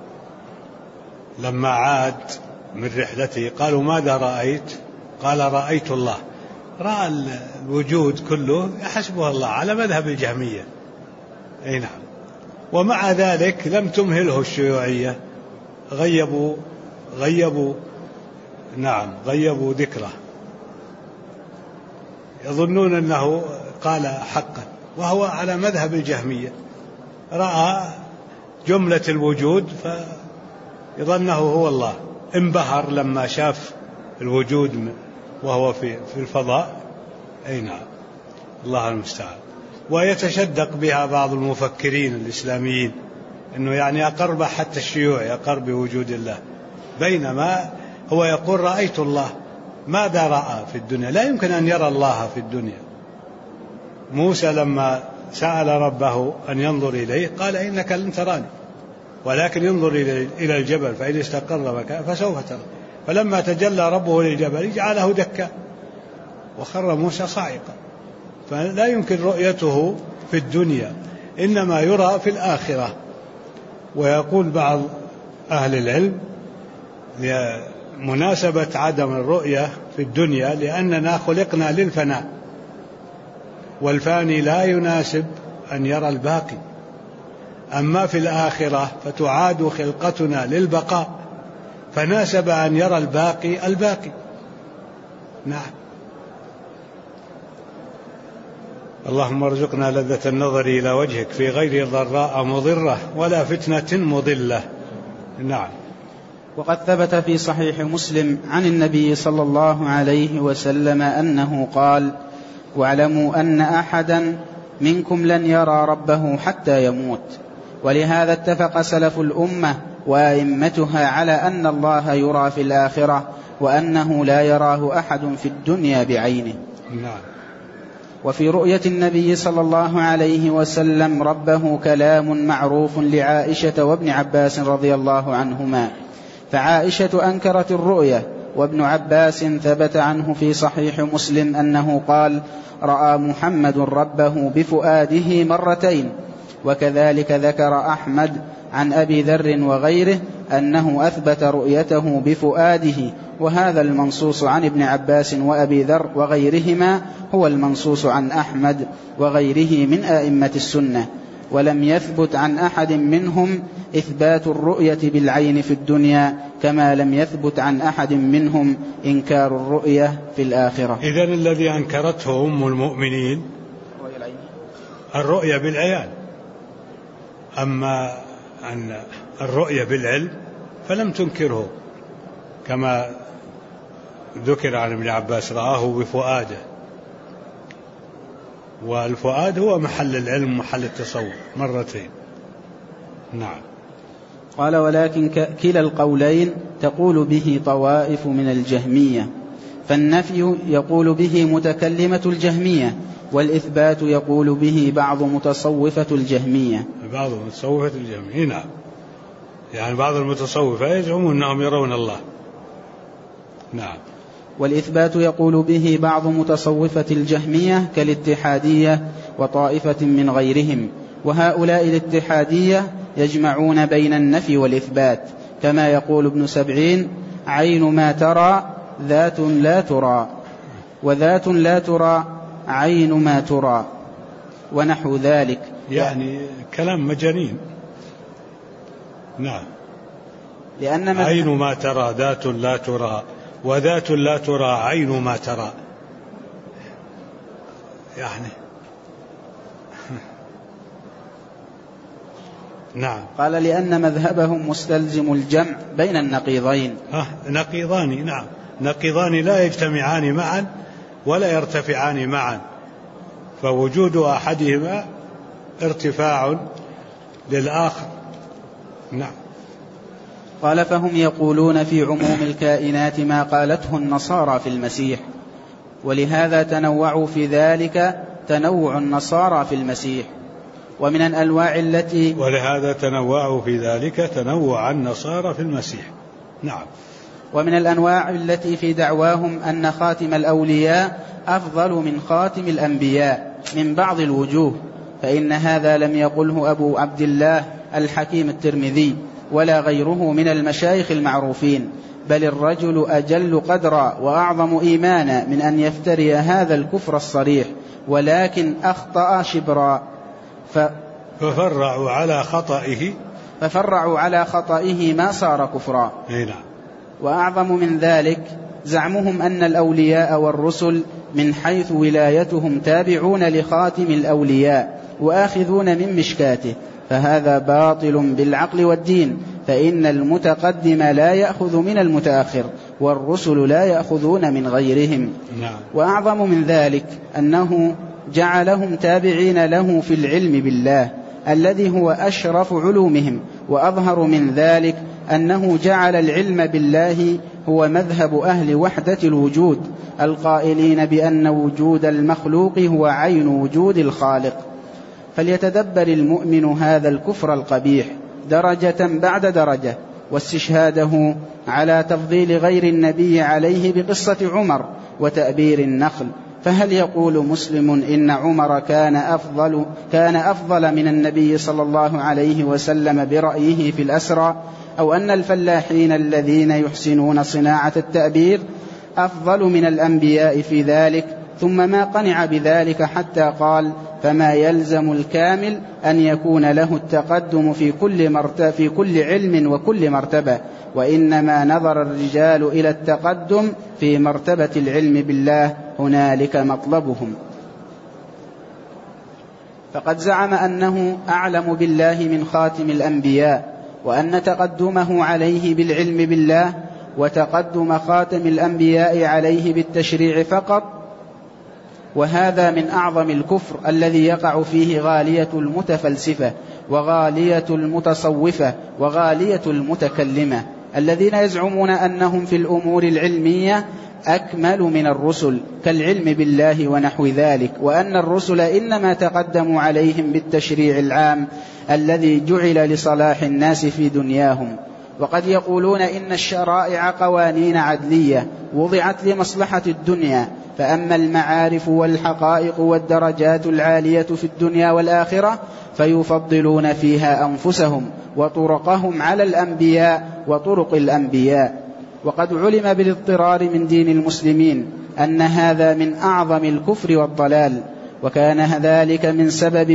لما عاد من رحلته قالوا: ماذا رأيت؟ قال: رأيت الله. رأى الوجود كله يحسبه الله على مذهب الجهمية، أي نعم. ومع ذلك لم تمهله الشيوعية، غيبوا ذكره، يظنون أنه قال حقا، وهو على مذهب الجهمية. رأى جملة الوجود فيظنه هو الله، انبهر لما شاف الوجود وهو في الفضاء، أي نعم، الله المستعان. ويتشدق بها بعض المفكرين الإسلاميين أنه يعني أقر حتى الشيوعي أقر بوجود الله، بينما هو يقول: رأيت الله، ماذا رأى في الدنيا؟ لا يمكن أن يرى الله في الدنيا. موسى لما سأل ربه أن ينظر إليه قال إنك لن تراني ولكن ينظر إلى الجبل فإن استقر مكانه فسوف ترى. فلما تجلى ربه للجبل جعله دكا وخر موسى صاعقا. فلا يمكن رؤيته في الدنيا، إنما يرى في الآخرة. ويقول بعض أهل العلم لمناسبة عدم الرؤية في الدنيا لأننا خلقنا للفناء، والفاني لا يناسب أن يرى الباقي. أما في الآخرة فتعاد خلقتنا للبقاء، فناسب أن يرى الباقي. نعم. اللهم ارزقنا لذة النظر إلى وجهك في غير ضراء مضرة ولا فتنة مضلة. نعم. وقد ثبت في صحيح مسلم عن النبي صلى الله عليه وسلم أنه قال: واعلموا أن أحدا منكم لن يرى ربه حتى يموت. ولهذا اتفق سلف الأمة وأئمتها على أن الله يرى في الآخرة، وأنه لا يراه أحد في الدنيا بعينه. نعم. وفي رؤية النبي صلى الله عليه وسلم ربه كلام معروف لعائشة وابن عباس رضي الله عنهما، فعائشة أنكرت الرؤية، وابن عباس ثبت عنه في صحيح مسلم أنه قال: رأى محمد ربه بفؤاده مرتين. وكذلك ذكر أحمد عن أبي ذر وغيره أنه أثبت رؤيته بفؤاده، وهذا المنصوص عن ابن عباس وأبي ذر وغيرهما هو المنصوص عن أحمد وغيره من أئمة السنة. ولم يثبت عن أحد منهم إثبات الرؤية بالعين في الدنيا، كما لم يثبت عن أحد منهم إنكار الرؤية في الآخرة. إذن الذي أنكرته أم المؤمنين الرؤية بالعيان، أما عن الرؤية بالعلم فلم تنكره، كما ذكر عن ابن عباس رآه بفؤاده، والفؤاد هو محل العلم محل التصور مرتين. نعم. قال: ولكن كلا القولين تقول به طوائف من الجهمية، فالنفي يقول به متكلمة الجهمية، والإثبات يقول به بعض متصوفة الجهمية. بعض متصوفة الجهمية. نعم. يعني بعض المتصوفة يزعمون أنهم يرون الله. نعم. والإثبات يقول به بعض متصوفة الجهمية كالاتحادية وطائفة من غيرهم، وهؤلاء الاتحادية يجمعون بين النفي والإثبات، كما يقول ابن سبعين: عين ما ترى ذات لا ترى، وذات لا ترى عين ما ترى، ونحو ذلك. يعني كلام مجانين. نعم. لأن عين ما ترى ذات لا ترى، وذات لا ترى عين ما ترى، يعني نعم. قال: لأن مذهبهم مستلزم الجمع بين النقيضين. نقيضان. نعم. نقيضان لا يجتمعان معا ولا يرتفعان معا، فوجود أحدهما ارتفاع للآخر. نعم. قال: فهم يقولون في عموم الكائنات ما قالته النصارى في المسيح، ولهذا تنوعوا في ذلك تنوع النصارى في المسيح. ومن الأنواع التي ولهذا تنوعوا في ذلك تنوع النصارى في المسيح. نعم. ومن الأنواع التي في دعواهم أن خاتم الأولياء أفضل من خاتم الأنبياء من بعض الوجوه، فإن هذا لم يقله أبو عبد الله الحكيم الترمذي ولا غيره من المشايخ المعروفين، بل الرجل أجل قدرا وأعظم إيمانا من أن يفتري هذا الكفر الصريح، ولكن أخطأ شبرا ففرعوا على خطئه ما صار كفرا. نعم. وأعظم من ذلك زعمهم أن الأولياء والرسل من حيث ولايتهم تابعون لخاتم الأولياء وآخذون من مشكاته، فهذا باطل بالعقل والدين، فإن المتقدم لا يأخذ من المتأخر، والرسل لا يأخذون من غيرهم. نعم. وأعظم من ذلك أنه جعلهم تابعين له في العلم بالله الذي هو أشرف علومهم، وأظهر من ذلك أنه جعل العلم بالله هو مذهب أهل وحدة الوجود القائلين بأن وجود المخلوق هو عين وجود الخالق. فليتدبر المؤمن هذا الكفر القبيح درجة بعد درجة، واستشهاده على تفضيل غير النبي عليه بقصة عمر وتأبير النخل. فهل يقول مسلم إن عمر كان أفضل من النبي صلى الله عليه وسلم برأيه في الأسرى، أو أن الفلاحين الذين يحسنون صناعة التأبير أفضل من الأنبياء في ذلك؟ ثم ما قنع بذلك حتى قال: فما يلزم الكامل أن يكون له التقدم في كل علم وكل مرتبة، وإنما نظر الرجال إلى التقدم في مرتبة العلم بالله، هنالك مطلبهم. فقد زعم أنه أعلم بالله من خاتم الأنبياء، وأن تقدمه عليه بالعلم بالله وتقدم خاتم الأنبياء عليه بالتشريع فقط، وهذا من أعظم الكفر الذي يقع فيه غالية المتفلسفة وغالية المتصوفة وغالية المتكلمة، الذين يزعمون أنهم في الأمور العلمية أكمل من الرسل كالعلم بالله ونحو ذلك، وأن الرسل إنما تقدموا عليهم بالتشريع العام الذي جعل لصلاح الناس في دنياهم. وقد يقولون إن الشرائع قوانين عدلية وضعت لمصلحة الدنيا، فأما المعارف والحقائق والدرجات العالية في الدنيا والآخرة فيفضلون فيها أنفسهم وطرقهم على الأنبياء وطرق الأنبياء. وقد علم بالاضطرار من دين المسلمين أن هذا من أعظم الكفر والضلال، وكان ذلك من سبب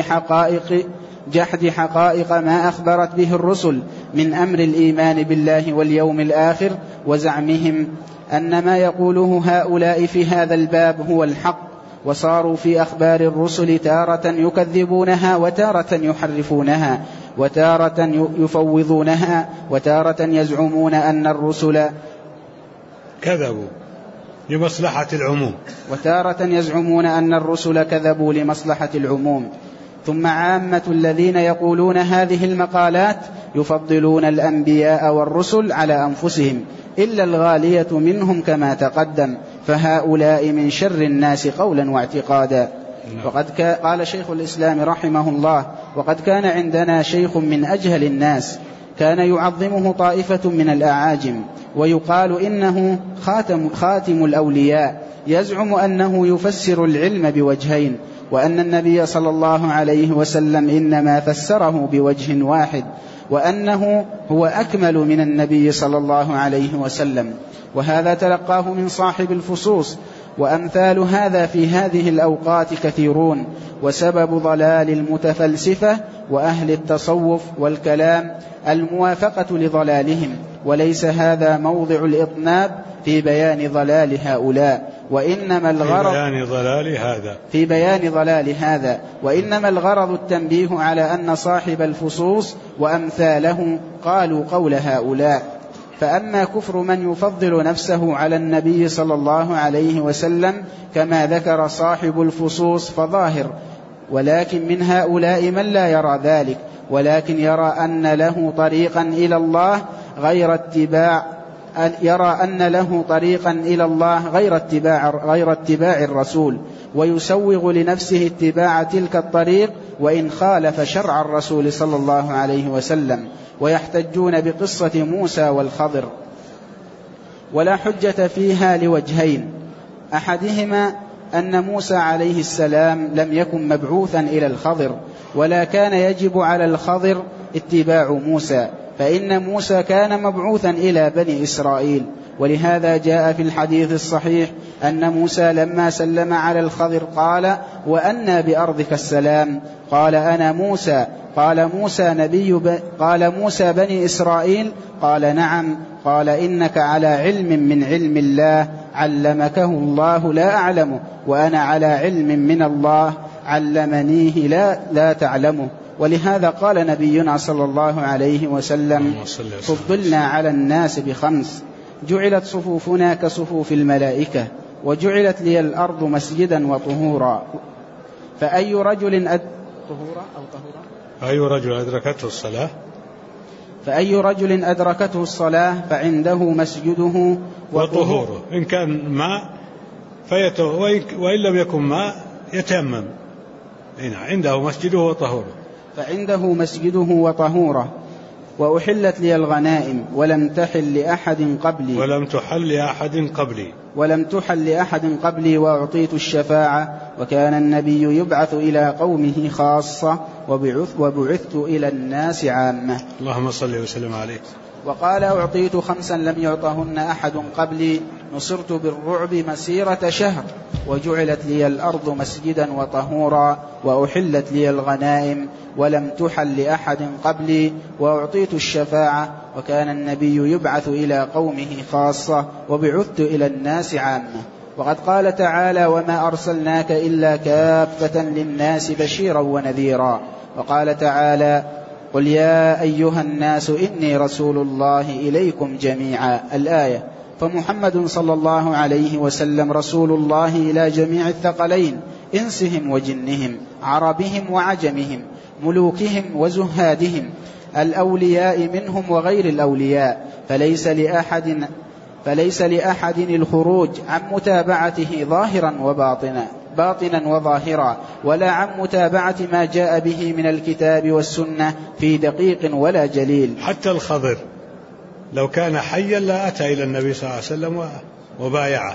جحد حقائق ما أخبرت به الرسل من أمر الإيمان بالله واليوم الآخر، وزعمهم أن ما يقوله هؤلاء في هذا الباب هو الحق، وصاروا في أخبار الرسل تارة يكذبونها وتارة يحرفونها وتارة يفوضونها وتارة يزعمون أن الرسل كذبوا لمصلحة العموم، وتارة يزعمون أن الرسل كذبوا لمصلحة العموم. ثم عامة الذين يقولون هذه المقالات يفضلون الأنبياء والرسل على أنفسهم، إلا الغالية منهم كما تقدم، فهؤلاء من شر الناس قولا واعتقادا. وقد قال شيخ الإسلام رحمه الله: وقد كان عندنا شيخ من أجهل الناس كان يعظمه طائفة من الأعاجم، ويقال إنه خاتم الأولياء، يزعم أنه يفسر العلم بوجهين، وأن النبي صلى الله عليه وسلم إنما فسره بوجه واحد، وأنه هو أكمل من النبي صلى الله عليه وسلم. وهذا تلقاه من صاحب الفصوص، وأمثال هذا في هذه الأوقات كثيرون، وسبب ضلال المتفلسفة وأهل التصوف والكلام الموافقة لضلالهم، وليس هذا موضع الإطناب في بيان ضلال هؤلاء، وإنما الغرض في بيان ضلال هذا، وإنما الغرض التنبيه على أن صاحب الفصوص وأمثاله قالوا قول هؤلاء. فأما كفر من يفضل نفسه على النبي صلى الله عليه وسلم كما ذكر صاحب الفصوص فظاهر، ولكن من هؤلاء من لا يرى ذلك، ولكن يرى أن له طريقا إلى الله غير اتباع الرسول، ويسوغ لنفسه اتباع تلك الطريق وإن خالف شرع الرسول صلى الله عليه وسلم. ويحتجون بقصة موسى والخضر، ولا حجة فيها لوجهين: أحدهما أن موسى عليه السلام لم يكن مبعوثا إلى الخضر، ولا كان يجب على الخضر اتباع موسى، فإن موسى كان مبعوثا إلى بني إسرائيل. ولهذا جاء في الحديث الصحيح أن موسى لما سلم على الخضر قال: وأنى بأرضك السلام؟ قال: أنا موسى. قال موسى بني إسرائيل؟ قال: نعم. قال: إنك على علم من علم الله علمكه الله لا أعلمه، وأنا على علم من الله علمنيه لا تعلمه. ولهذا قال نبينا صلى الله عليه وسلم: فضلنا على الناس ب5: جعلت صفوفنا كصفوف الملائكة، وجعلت لي الأرض مسجدا وطهورا. فأي رجل أدركته الصلاة فأي رجل أدركته الصلاة فعنده مسجده وطهوره. إن كان ماء وإن لم يكن ماء يتيمم. عنده مسجده وطهوره. فعنده مسجده وطهوره. وأحلت لي الغنائم ولم تحل لأحد قبلي وأعطيت الشفاعة وكان النبي يبعث إلى قومه خاصة وبعثت إلى الناس عامة. اللهم صل وسلم عليه. وقال أعطيت 5 لم يعطهن أحد قبلي نصرت بالرعب مسيرة شهر وجعلت لي الأرض مسجدا وطهورا وأحلت لي الغنائم ولم تحل لأحد قبلي وأعطيت الشفاعة وكان النبي يبعث إلى قومه خاصة وبعثت إلى الناس عامة. وقد قال تعالى وما أرسلناك إلا كافة للناس بشيرا ونذيرا. وقال تعالى قل يا أيها الناس إني رسول الله إليكم جميعا الآية. فمحمد صلى الله عليه وسلم رسول الله إلى جميع الثقلين إنسهم وجنهم عربهم وعجمهم ملوكهم وزهادهم الأولياء منهم وغير الأولياء فليس لأحد الخروج عن متابعته ظاهرا باطنا وظاهرا ولا عن متابعة ما جاء به من الكتاب والسنة في دقيق ولا جليل. حتى الخضر لو كان حيا لا أتى إلى النبي صلى الله عليه وسلم وبايعه.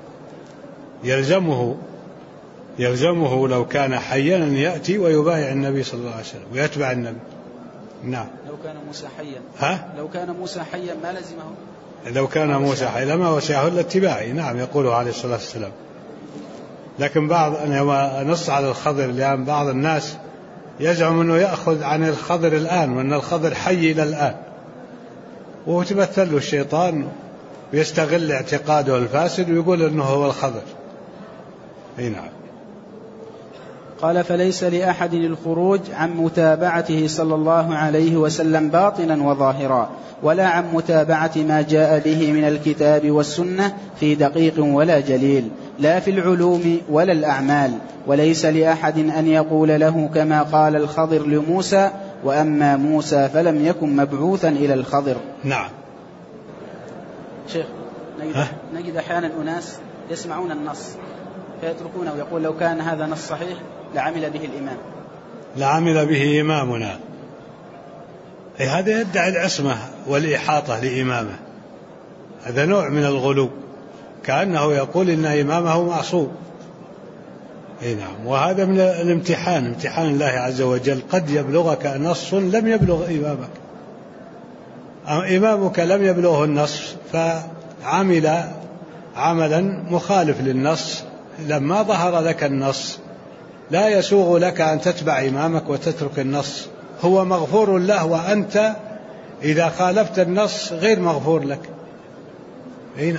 يلزمه لو كان حيا أن يأتي ويبايع النبي صلى الله عليه وسلم ويتبع النبي. نعم. لو كان موسى حيا ما لزمه. لو كان موسى حيا لما وسعه إلا اتباعي. نعم يقوله عليه الصلاة والسلام. لكن أنا نص على الخضر لأن بعض الناس يزعم أنه يأخذ عن الخضر الآن وأن الخضر حي إلى الآن وتمثل له الشيطان ويستغل اعتقاده الفاسد ويقول أنه هو الخضر. نعم. قال فليس لأحد الخروج عن متابعته صلى الله عليه وسلم باطنا وظاهرا ولا عن متابعة ما جاء به من الكتاب والسنة في دقيق ولا جليل لا في العلوم ولا الأعمال. وليس لأحد أن يقول له كما قال الخضر لموسى وأما موسى فلم يكن مبعوثا إلى الخضر. نعم. شيخ نجد أحيانا أناس يسمعون النص فيتركونه ويقول لو كان هذا نص صحيح لعمل به إمامنا. هذا يدعي العصمة والإحاطة لإمامه. هذا نوع من الغلو كأنه يقول إن إمامه معصوم. نعم. وهذا من امتحان الله عز وجل. قد يبلغك نص لم يبلغ إمامك لم يبلغه النص فعمل عملا مخالف للنص. لما ظهر لك النص لا يسوغ لك أن تتبع إمامك وتترك النص. هو مغفور له وأنت إذا خالفت النص غير مغفور لك. نعم.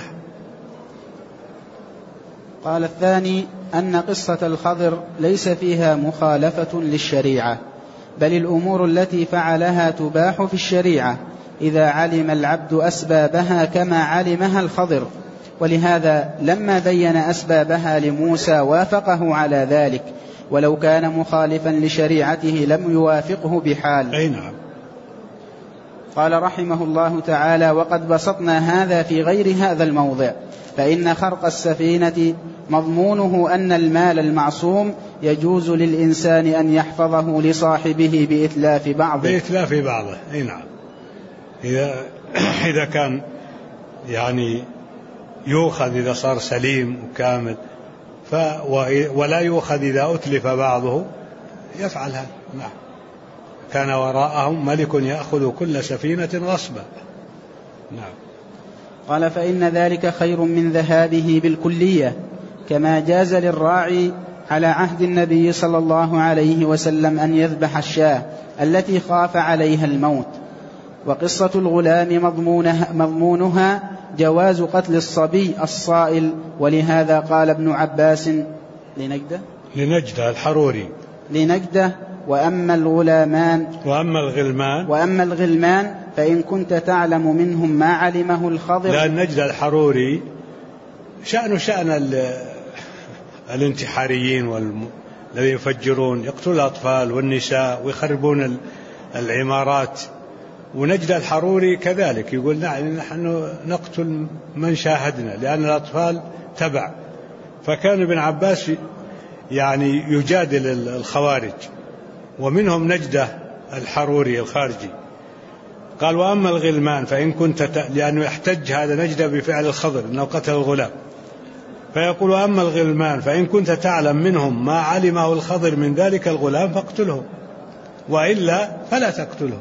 قال الثاني أن قصة الخضر ليس فيها مخالفة للشريعة بل الأمور التي فعلها تباح في الشريعة إذا علم العبد أسبابها كما علمها الخضر. ولهذا لما بين أسبابها لموسى وافقه على ذلك ولو كان مخالفا لشريعته لم يوافقه بحال. نعم. قال رحمه الله تعالى وقد بسطنا هذا في غير هذا الموضع. فإن خرق السفينة مضمونه أن المال المعصوم يجوز للإنسان أن يحفظه لصاحبه بإتلاف بعضه. نعم. إذا كان يعني يؤخذ إذا صار سليم وكامل ولا يؤخذ إذا أتلف بعضه يفعل هذا. نعم. كان وراءهم ملك يأخذ كل سفينة غصبا. نعم. قال فإن ذلك خير من ذهابه بالكلية كما جاز للراعي على عهد النبي صلى الله عليه وسلم أن يذبح الشاة التي خاف عليها الموت. وقصة الغلام مضمونها جواز قتل الصبي الصائل. ولهذا قال ابن عباس لنجدة الحروري وأما الغلمان فإن كنت تعلم منهم ما علمه الخضر. لأن نجدة الحروري شأن الانتحاريين الذين يفجرون يقتلون الأطفال والنساء ويخربون العمارات ونجدة الحروري كذلك يقول نحن نقتل من شاهدنا لأن الأطفال تبع. فكان ابن عباس يعني يجادل الخوارج، ومنهم نجدة الحروري الخارجي قال: وأما الغلمان فإن كنت لأنه يحتج هذا نجدة بفعل الخضر أنه قتل الغلام، فيقول: أما الغلمان فإن كنت تعلم منهم ما علمه الخضر من ذلك الغلام فاقتله، وإلا فلا تقتله.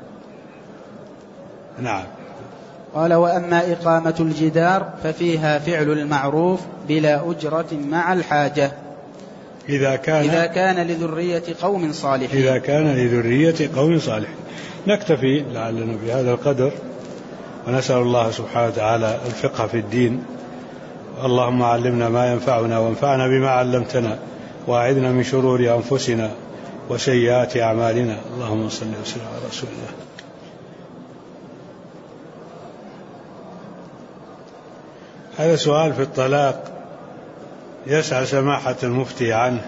نعم. قال: وأما إقامة الجدار ففيها فعل المعروف بلا أجرة مع الحاجة إذا كان لذرية قوم صالحين. إذا كان لذرية قوم صالحين. نكتفي لعلنا بهذا القدر، ونسأل الله سبحانه وتعالى الفقه في الدين. اللهم علمنا ما ينفعنا وانفعنا بما علمتنا، وأعذنا من شرور أنفسنا وسيئات أعمالنا. اللهم صل وسلم على رسول الله. هذا سؤال في الطلاق يسأل سماحة المفتي عنه،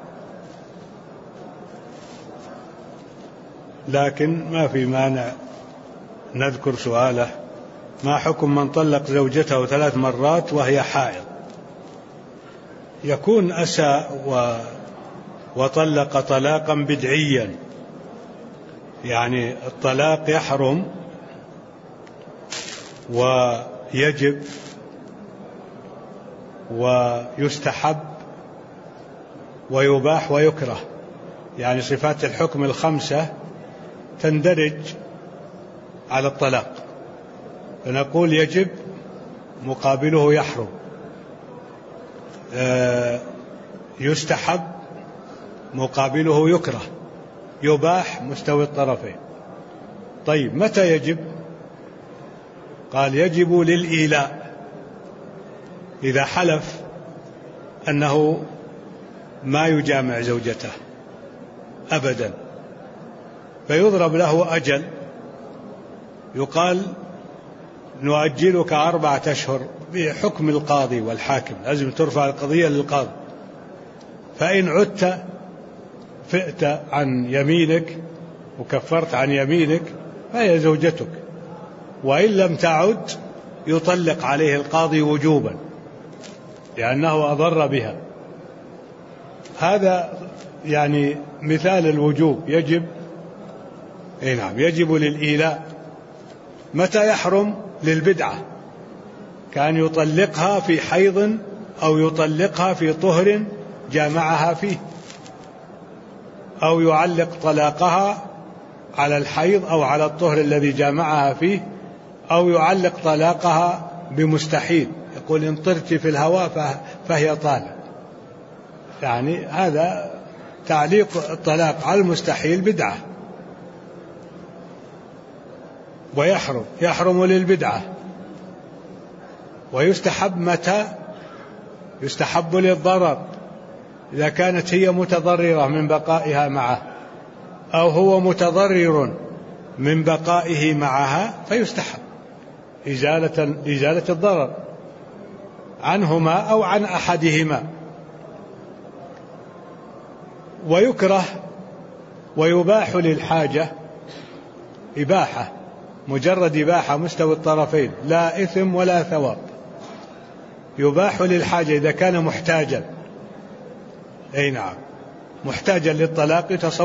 لكن ما في مانع نذكر سؤاله: ما حكم من طلق زوجته 3 مرات وهي حائض؟ يكون أساء وطلق طلاقا بدعيا، يعني الطلاق يحرم ويجب ويستحب ويباح ويكره، يعني صفات الحكم ال5 تندرج على الطلاق، فنقول يجب مقابله يحرم، يستحب مقابله يكره، يباح مستوي الطرفين. طيب متى يجب؟ قال: يجب للإيلاء، إذا حلف أنه ما يجامع زوجته أبدا، فيضرب له أجل، يقال: نؤجلك 4 أشهر بحكم القاضي والحاكم، لازم ترفع القضية للقاضي، فإن عدت فئت عن يمينك وكفرت عن يمينك فهي زوجتك، وإن لم تعد يطلق عليه القاضي وجوبا لأنه أضر بها. هذا يعني مثال الوجوب، يجب. نعم، يجب للإيلاء. متى يحرم؟ للبدعة، كان يطلقها في حيض أو يطلقها في طهر جامعها فيه، أو يعلق طلاقها على الحيض أو على الطهر الذي جامعها فيه، أو يعلق طلاقها بمستحيل، يقول: إن طرت في الهواء فهي طالق. يعني هذا تعليق الطلاق على المستحيل بدعة، يحرم للبدعة. ويستحب متى؟ يستحب للضرر، إذا كانت هي متضررة من بقائها معه أو هو متضرر من بقائه معها فيستحب إزالة الضرر عنهما أو عن أحدهما. ويكره ويباح للحاجة، إباحة، مجرد إباحة مستوى الطرفين، لا إثم ولا ثواب. يباح للحاجة إذا كان محتاجا، أي نعم، محتاجا للطلاق،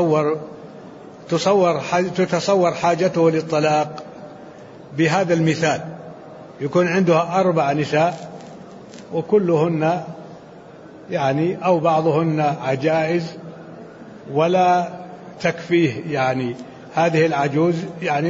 تتصور حاجته للطلاق بهذا المثال: يكون عندها 4 نساء وكلهن يعني أو بعضهن عجائز ولا تكفيه، يعني هذه العجوز يعني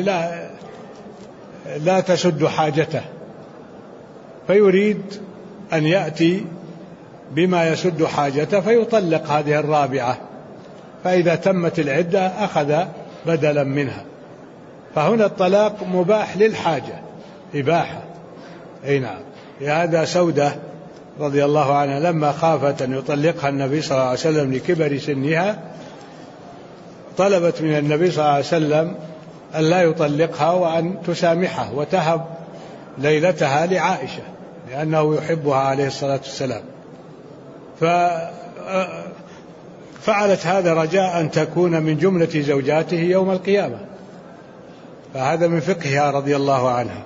لا تسد حاجته، فيريد أن يأتي بما يسد حاجته فيطلق هذه الرابعة، فإذا تمت العدة أخذ بدلا منها. فهنا الطلاق مباح للحاجة، إباحة. أي نعم. هذا سودة رضي الله عنها لما خافت أن يطلقها النبي صلى الله عليه وسلم لكبر سنها، طلبت من النبي صلى الله عليه وسلم أن لا يطلقها وأن تسامحه، وتهب ليلتها لعائشة لأنه يحبها عليه الصلاة والسلام، ففعلت هذا رجاء أن تكون من جملة زوجاته يوم القيامة. فهذا من فقهها رضي الله عنها.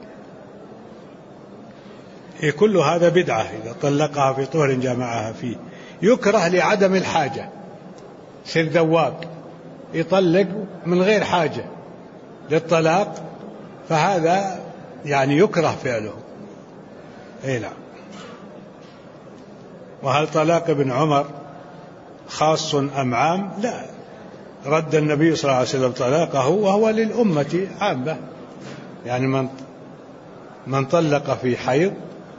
كل هذا بدعة إذا طلقها في طهر جامعها فيه. يكره لعدم الحاجة، سر ذواب يطلق من غير حاجة للطلاق، فهذا يعني يكره فعله. نعم. وهل طلاق ابن عمر خاص أم عام؟ لا، رد النبي صلى الله عليه وسلم طلاقه وهو للأمة عامة، يعني من طلق في حيض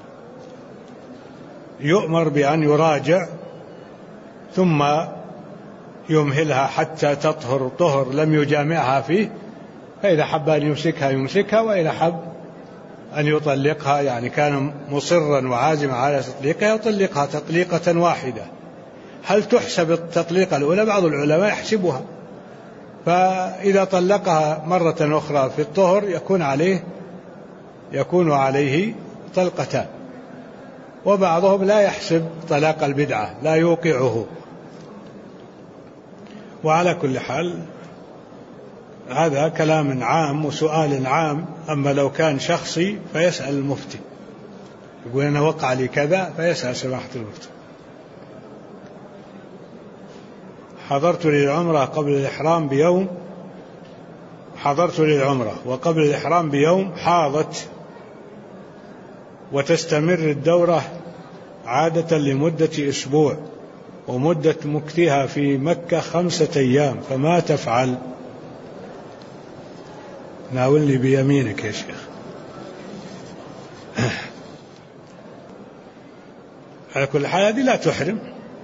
يؤمر بأن يراجع ثم يمهلها حتى تطهر طهر لم يجامعها فيه، فإذا حب أن يمسكها يمسكها، وإذا حب أن يطلقها يعني كان مصرا وعازما على تطليقها يطلقها تطليقة واحدة. هل تحسب التطليقة الأولى؟ بعض العلماء يحسبها، فإذا طلقها مرة أخرى في الطهر يكون عليه طلقتان. وبعضهم لا يحسب طلاق البدعة، لا يوقعه. وعلى كل حال هذا كلام عام وسؤال عام. أما لو كان شخصي فيسأل المفتي، يقول أنا وقع لي كذا، فيسأل سماحة المفتي. حضرت للعمرة وقبل الإحرام بيوم حاضت، وتستمر الدورة عادة لمدة أسبوع، ومدة مكثها في مكة 5 أيام، فما تفعل؟ ناولني بيمينك يا شيخ. على كل حال هذه لا تحرم،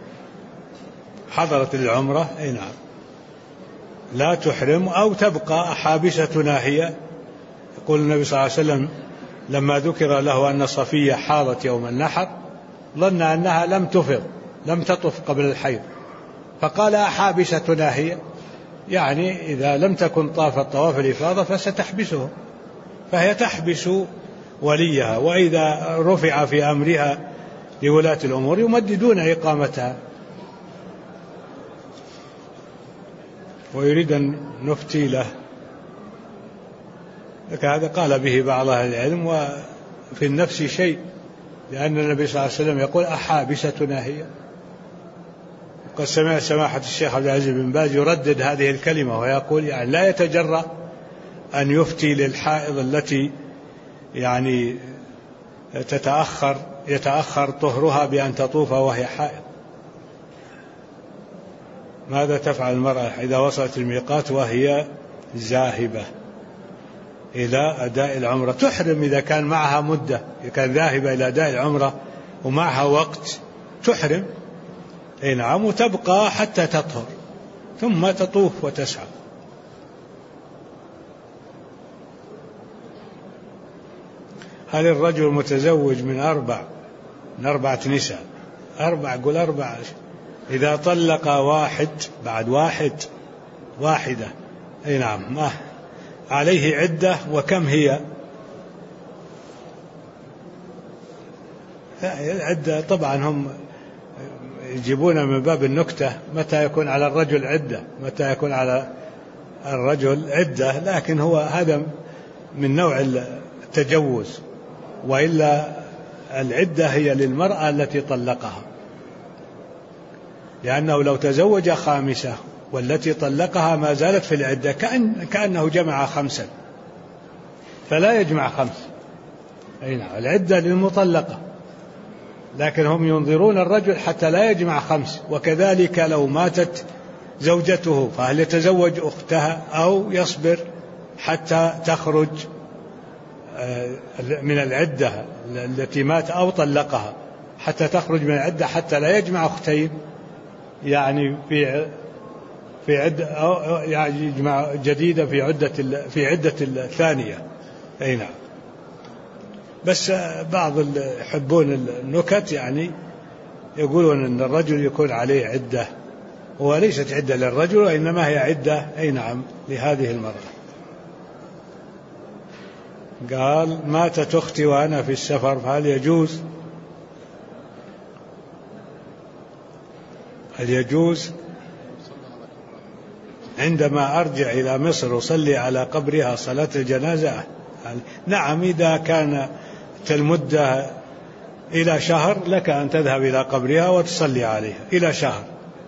حضرت العمرة نعم لا تحرم، أو تبقى حابسة ناهية. يقول النبي صلى الله عليه وسلم لما ذكر له أن صفية حاضت يوم النحر ظن أنها لم تفض، لم تطف قبل الحيض، فقال حابسة ناهية، يعني إذا لم تكن طافت طواف الإفاضة فستحبسه، فهي تحبس وليها. وإذا رفع في أمرها لولاة الأمور يمددون إقامتها. ويريد أن نفتي له، هذا قال به بعض أهل العلم، وفي النفس شيء، لأن النبي صلى الله عليه وسلم يقول أحابسة ناهية. قد سمع سماحة الشيخ عبد العزيز بن باز يردد هذه الكلمة ويقول يعني لا يتجرأ أن يفتي للحائض التي يعني يتأخر طهرها بأن تطوف وهي حائض. ماذا تفعل المرأة إذا وصلت الميقات وهي ذاهبة إلى أداء العمرة؟ تحرم إذا كان معها مدة، إذا كان ذاهبة إلى أداء العمرة ومعها وقت تحرم نعم، وتبقى حتى تطهر ثم تطوف وتسعى. هل الرجل متزوج من 4 نساء، 4 إذا طلق واحد بعد واحدة نعم ما عليه عدة؟ وكم هي العدة؟ طبعا هم يجيبون من باب النكتة متى يكون على الرجل عدة، متى يكون على الرجل عدة، لكن هو هذا من نوع التجوز، وإلا العدة هي للمرأة التي طلقها، لأنه لو تزوج 5 والتي طلقها ما زالت في العدة كأنه جمع 5، فلا يجمع 5. نعم العدة للمطلقة، لكن هم ينظرون الرجل حتى لا يجمع 5. وكذلك لو ماتت زوجته فهل يتزوج أختها أو يصبر حتى تخرج من العدة التي مات أو طلقها، حتى تخرج من العدة حتى لا يجمع أختين، يعني في عدة أو يعني يجمع جديدة في عدة الثانية. أي نعم. بس بعض يحبون النكت، يعني يقولون أن الرجل يكون عليه عدة، وليست عدة للرجل وإنما هي عدة أي نعم لهذه المرأة. قال ماتت أختي وأنا في السفر، فهل يجوز عندما أرجع إلى مصر أصلي على قبرها صلاة الجنازة؟ نعم، إذا كانت المدة إلى شهر لك أن تذهب إلى قبرها وتصلي عليها إلى شهر.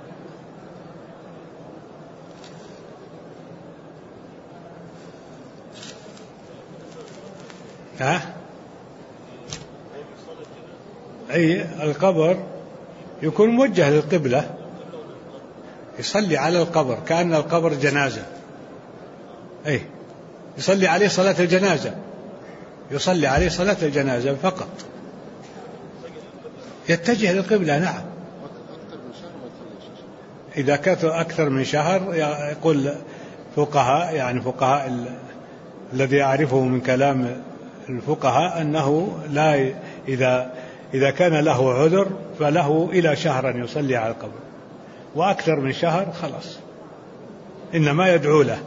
أي القبر يكون موجه للقبلة، يصلي على القبر كأن القبر جنازة، أي يصلي عليه صلاة الجنازة، يصلي عليه صلاة الجنازة فقط، يتجه للقبلة. نعم، إذا كانت أكثر من شهر يقول فقهاء، يعني فقهاء الذي أعرفه من كلام الفقهاء أنه لا، إذا كان له عذر فله إلى شهر أن يصلي على القبر، وأكثر من شهر خلاص إنما يدعو له.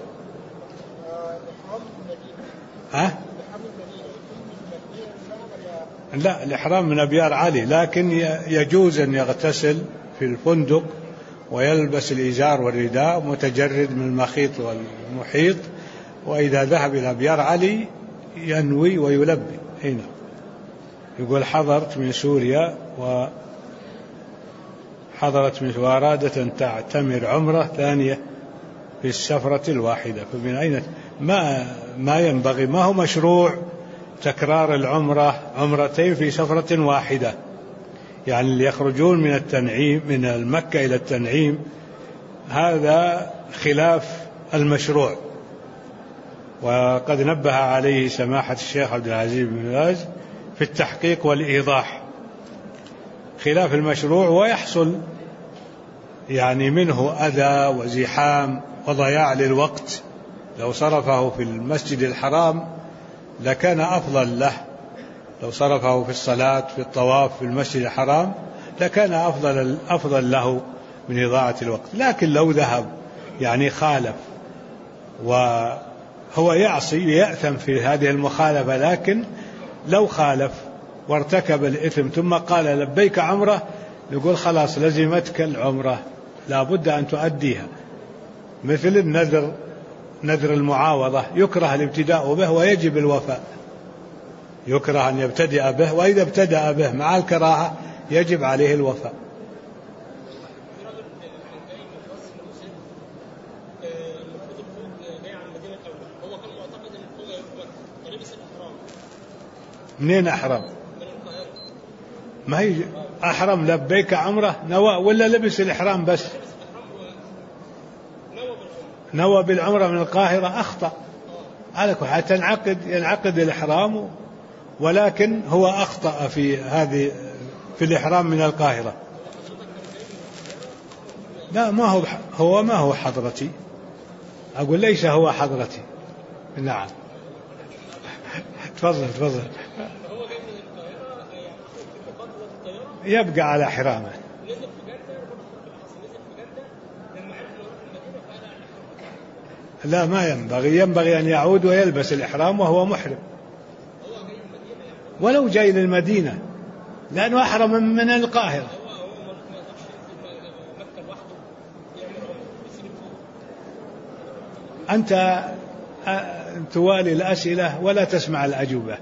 لا، الإحرام من أبيار علي، لكن يجوز أن يغتسل في الفندق ويلبس الإزار والرداء متجرد من المخيط والمحيط، وإذا ذهب إلى أبيار علي ينوي ويلبي. هنا يقول حضرت من سوريا وأرادت أن تعتمر عمرة ثانية في السفرة الواحدة، فمن أين ما ينبغي، ما هو مشروع تكرار العمرة عمرتين في سفرة واحدة. يعني اللي يخرجون من التنعيم من المكة إلى التنعيم هذا خلاف المشروع، وقد نبه عليه سماحة الشيخ عبد العزيز بن باز في التحقيق والإيضاح، خلاف المشروع، ويحصل يعني منه أذى وزحام وضياع للوقت. لو صرفه في المسجد الحرام لكان أفضل له، لو صرفه في الصلاة في الطواف في المسجد الحرام لكان أفضل له من إضاعة الوقت. لكن لو ذهب يعني خالف وهو يعصي يأثم في هذه المخالفة، لكن لو خالف وارتكب الإثم ثم قال لبيك عمرة، يقول خلاص لزمتك العمرة لا بد أن تؤديها. مثل النذر، نذر المعاوضة يكره الابتداء به ويجب الوفاء، يكره أن يبتدأ به، وإذا ابتدأ به مع الكراهة يجب عليه الوفاء. منين أحرم؟ ما هي أحرم لبيك عمرة نوى ولا لبس الإحرام بس؟ نوى بالعمرة من القاهرة، أخطأ على كل حال، ينعقد الإحرام، ولكن هو أخطأ في الإحرام من القاهرة. لا، ما هو حضرتي، أقول ليس هو حضرتي. نعم، تفضل. يبقى على حرامه. لا، ما ينبغي أن يعود ويلبس الإحرام وهو محرم، ولو جاي للمدينة، لأنه أحرم من القاهرة. أنت توالي الأسئلة ولا تسمع الأجوبة.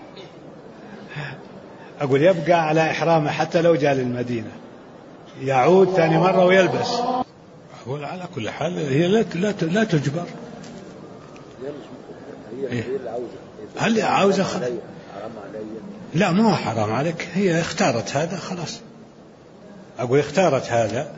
أقول يبقى على إحرامه حتى لو جاء للمدينة، يعود ثاني مرة ويلبس. أقول على كل حال هي لا تجبر، هل عاوزة لا، ما هو حرام عليك، هي اختارت هذا خلاص. أقول اختارت هذا.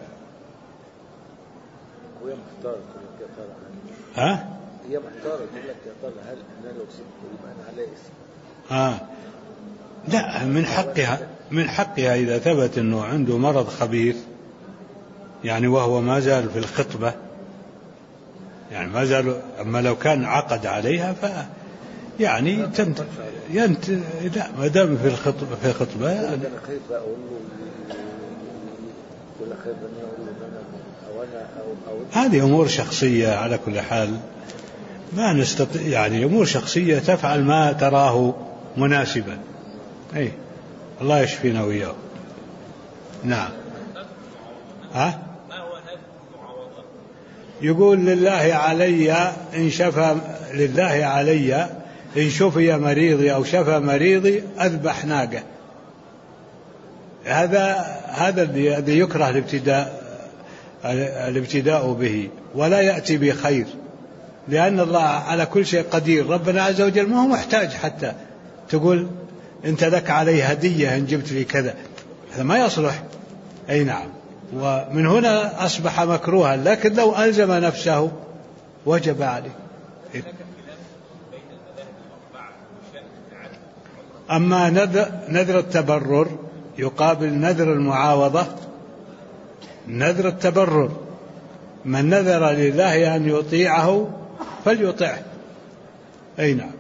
ها؟ هي محتارة تقول لك يا ترى هل أنا لو سبت يبقى أنا على اسم؟ لا، من حقها إذا ثبت أنه عنده مرض خبيث، يعني وهو ما زال في الخطبة، يعني ما زال، أما لو كان عقد عليها يعني لا، ما دام في الخطبة هذه أمور شخصية. على كل حال ما نستطيع، يعني أمور شخصية، تفعل ما تراه مناسبا. أي الله يشفينا وإياه. نعم. يقول لله علي إن شفي مريضي أو شفى مريضي أذبح ناقة. هذا الذي يكره الابتداء به، ولا يأتي بخير، لأن الله على كل شيء قدير. ربنا عز وجل ما هو محتاج حتى تقول أنت لك علي هدية إن جبت لي كذا، هذا ما يصلح. أي نعم. ومن هنا أصبح مكروها، لكن لو ألزم نفسه وجب عليه. أما نذر التبرر يقابل نذر المعاوضة. نذر التبرر من نذر لله أن يطيعه فليطعه. أي نعم.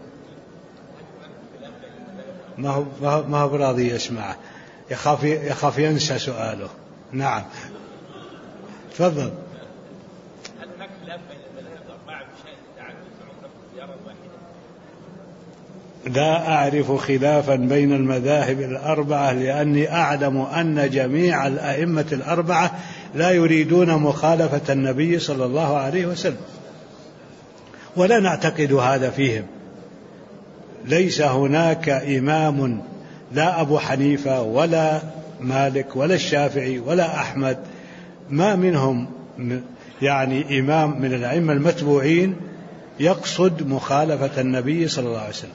ما هو براضي يسمعه، يخاف ينسى سؤاله. نعم تفضل. هل هناك خلاف بين المذاهب الأربعة بشأن التعدد في العمرة في الزيارة الواحدة؟ لا أعرف خلافا بين المذاهب الأربعة، لأني أعلم أن جميع الأئمة الأربعة لا يريدون مخالفة النبي صلى الله عليه وسلم، ولا نعتقد هذا فيهم. ليس هناك إمام، لا أبو حنيفة ولا مالك ولا الشافعي ولا أحمد، ما منهم يعني إمام من الأئمة المتبوعين يقصد مخالفة النبي صلى الله عليه وسلم.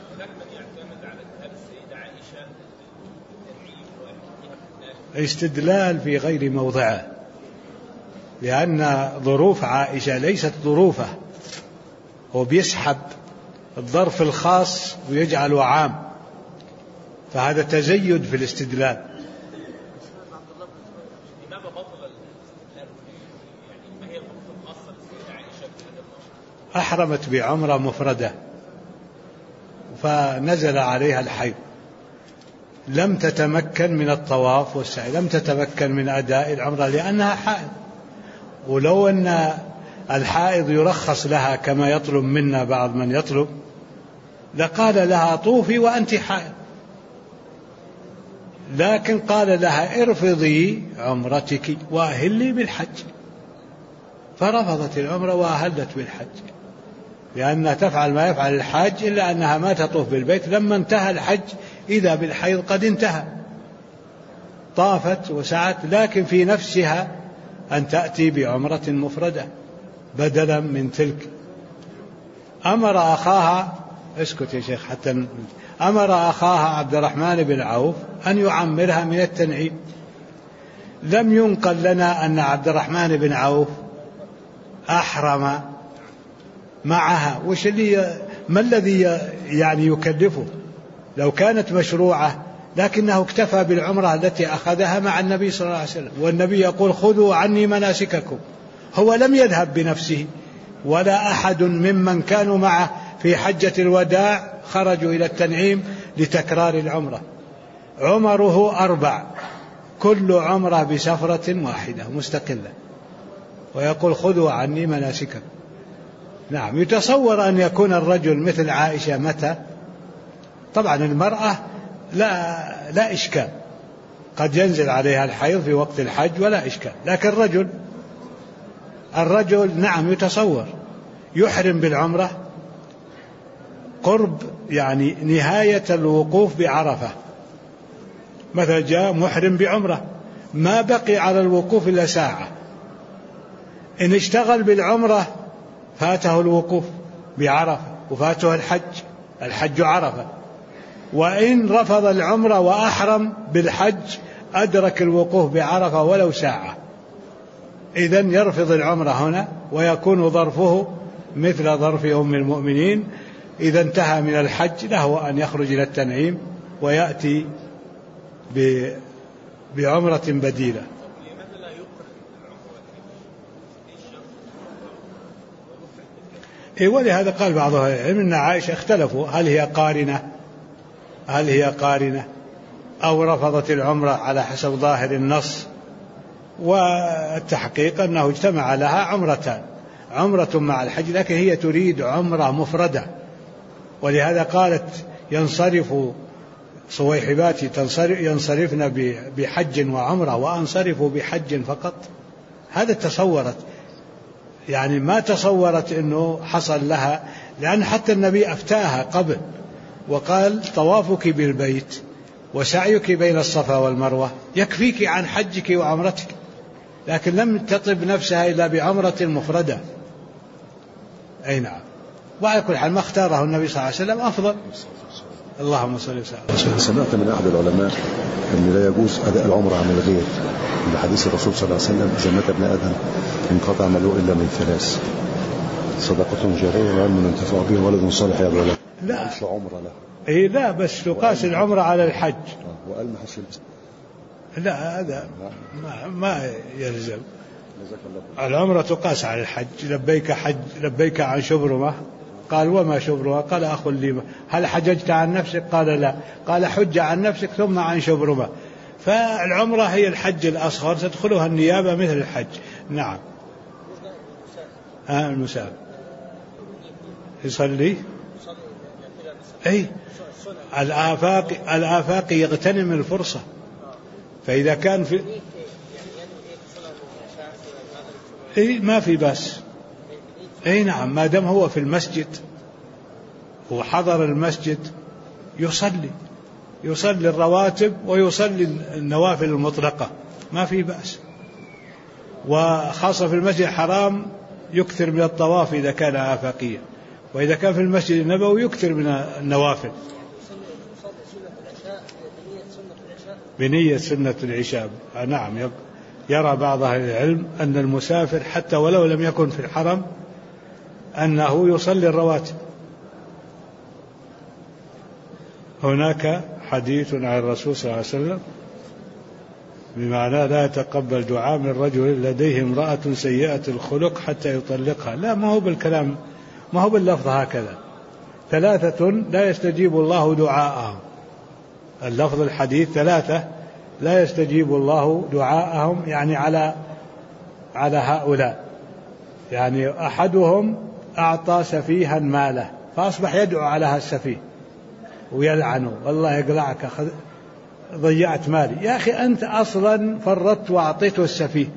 استدلال في غير موضعه، لأن ظروف عائشة ليست ظروفه، هو بيسحب الظرف الخاص ويجعله عام، فهذا تزيد في الاستدلال. أحرمت بعمرة مفردة فنزل عليها الحيض، لم تتمكن من الطواف والسعي، لم تتمكن من أداء العمرة لأنها حائض. ولو أن الحائض يرخص لها كما يطلب منا بعض من يطلب، لقال لها طوفي وأنت حائض، لكن قال لها ارفضي عمرتك وأهلي بالحج، فرفضت العمرة وأهلت بالحج، لأنها تفعل ما يفعل الحاج، إلا أنها ما تطوف بالبيت. لما انتهى الحج إذا بالحيض قد انتهى، طافت وسعت، لكن في نفسها أن تأتي بعمرة مفردة بدلا من تلك. أمر أخاها، اسكت يا شيخ حتى، أمر أخاها عبد الرحمن بن عوف أن يعمرها من التنعيم. لم ينقل لنا أن عبد الرحمن بن عوف أحرم معها. ما الذي يعني يكلفه؟ لو كانت مشروعة لكنه اكتفى بالعمرة التي أخذها مع النبي صلى الله عليه وسلم، والنبي يقول خذوا عني مناسككم. هو لم يذهب بنفسه، ولا أحد ممن كانوا معه في حجة الوداع خرجوا إلى التنعيم لتكرار العمرة. عمره 4، كل عمرة بسفرة واحدة مستقلة، ويقول خذوا عني مناسككم. نعم. يتصور أن يكون الرجل مثل عائشة متى؟ طبعا المرأة لا إشكال، قد ينزل عليها الحيض في وقت الحج ولا إشكال، لكن الرجل نعم يتصور يحرم بالعمرة قرب يعني نهاية الوقوف بعرفة، مثلا جاء محرم بعمرة ما بقي على الوقوف إلا ساعة، إن اشتغل بالعمرة فاته الوقوف بعرفة وفاته الحج عرفة، وإن رفض العمرة وأحرم بالحج أدرك الوقوف بعرفة ولو ساعة. إذن يرفض العمرة هنا، ويكون ظرفه مثل ظرف أم المؤمنين. إذا انتهى من الحج له أن يخرج إلى التنعيم ويأتي بعمرة بديلة. ولهذا قال بعض أهل العلم أن عائشة اختلفوا هل هي قارنة أو رفضت العمرة على حسب ظاهر النص، والتحقيق أنه اجتمع لها عمرتان، عمرة مع الحج، لكن هي تريد عمرة مفردة، ولهذا قالت ينصرف صويحبات ينصرفن بحج وعمرة وأنصرف بحج فقط. هذا تصورت يعني ما تصورت أنه حصل لها، لأن حتى النبي أفتاها قبل وقال طوافك بالبيت وسعيك بين الصفا والمروة يكفيك عن حجك وعمرتك، لكن لم تطب نفسها إلا بعمرة مفردة. أي نعم. وعلى كل حال ما اختاره النبي صلى الله عليه وسلم أفضل. اللهم صل وسلم. سمعت من أحد العلماء أن لا يجوز أداء العمرة عن الغير بحديث الرسول صلى الله عليه وسلم إذا مات ابن آدم انقطع عمله إلا من ثلاث: صدقة جارية وعلم ينتفع به ولد صالح يدعو له. لا عمرة له. إيه لا، بس تقاس العمرة على الحج. وقال ما حصل. لا هذا ما يلزم. العمرة تقاس على الحج. لبيك حج، لبيك عن شبرمة. قال وما شبرمة؟ قال أخ لي. هل حججت عن نفسك؟ قال لا. قال حج عن نفسك ثم عن شبرمة. فالعمرة هي الحج الأصغر، تدخلها النيابة مثل الحج. نعم. المسافر يصلي. أي الآفاق يغتنم الفرصة، فإذا كان في ما في بأس. أي نعم، ما دام هو في المسجد وحضر المسجد يصلي الرواتب ويصلي النوافل المطلقة، ما في بأس. وخاصة في المسجد الحرام يكثر من الطواف إذا كان آفاقيا، وإذا كان في المسجد النبوي يكثر من النوافل بنية سنة العشاء. نعم. يرى بعض أهل العلم أن المسافر حتى ولو لم يكن في الحرم أنه يصلي الرواتب. هناك حديث عن الرسول صلى الله عليه وسلم بمعنى لا يتقبل دعاء من رجل لديه امرأة سيئة الخلق حتى يطلقها. لا، ما هو بالكلام، ما هو باللفظ هكذا. 3 لا يستجيب الله دعاءهم. اللفظ الحديث 3 لا يستجيب الله دعاءهم، يعني على هؤلاء. يعني أحدهم أعطى سفيها ماله فأصبح يدعو على هالسفيه ويلعنه: والله يقلعك ضيعت مالي. يا أخي أنت أصلا فرطت وأعطيته السفيه،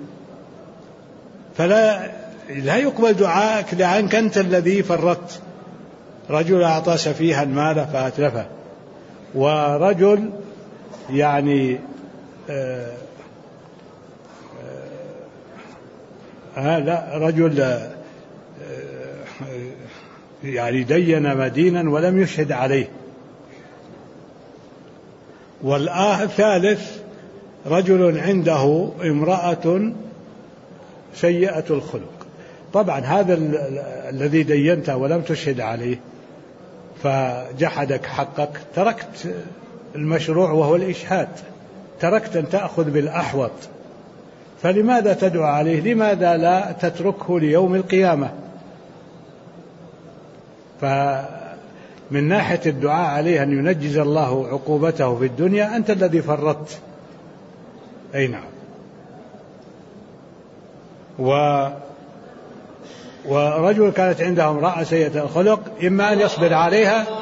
فلا يقبل دعائك لأنك أنت الذي فرطت. رجل أعطى سفيها ماله فأتلفه، ورجل يعني رجل يعني دين مدينا ولم يشهد عليه. والثالث رجل عنده امرأة سيئة الخلق. طبعا هذا الذي دينته ولم تشهد عليه فجحدك حقك، تركت المشروع وهو الإشهاد، تركت أن تأخذ بالأحوط، فلماذا تدعو عليه؟ لماذا لا تتركه ليوم القيامة؟ فمن ناحية الدعاء عليه أن ينجز الله عقوبته في الدنيا، أنت الذي فرطت. أي نعم. ورجل كانت عنده امرأة سيئة الخلق، إما أن يصبر عليها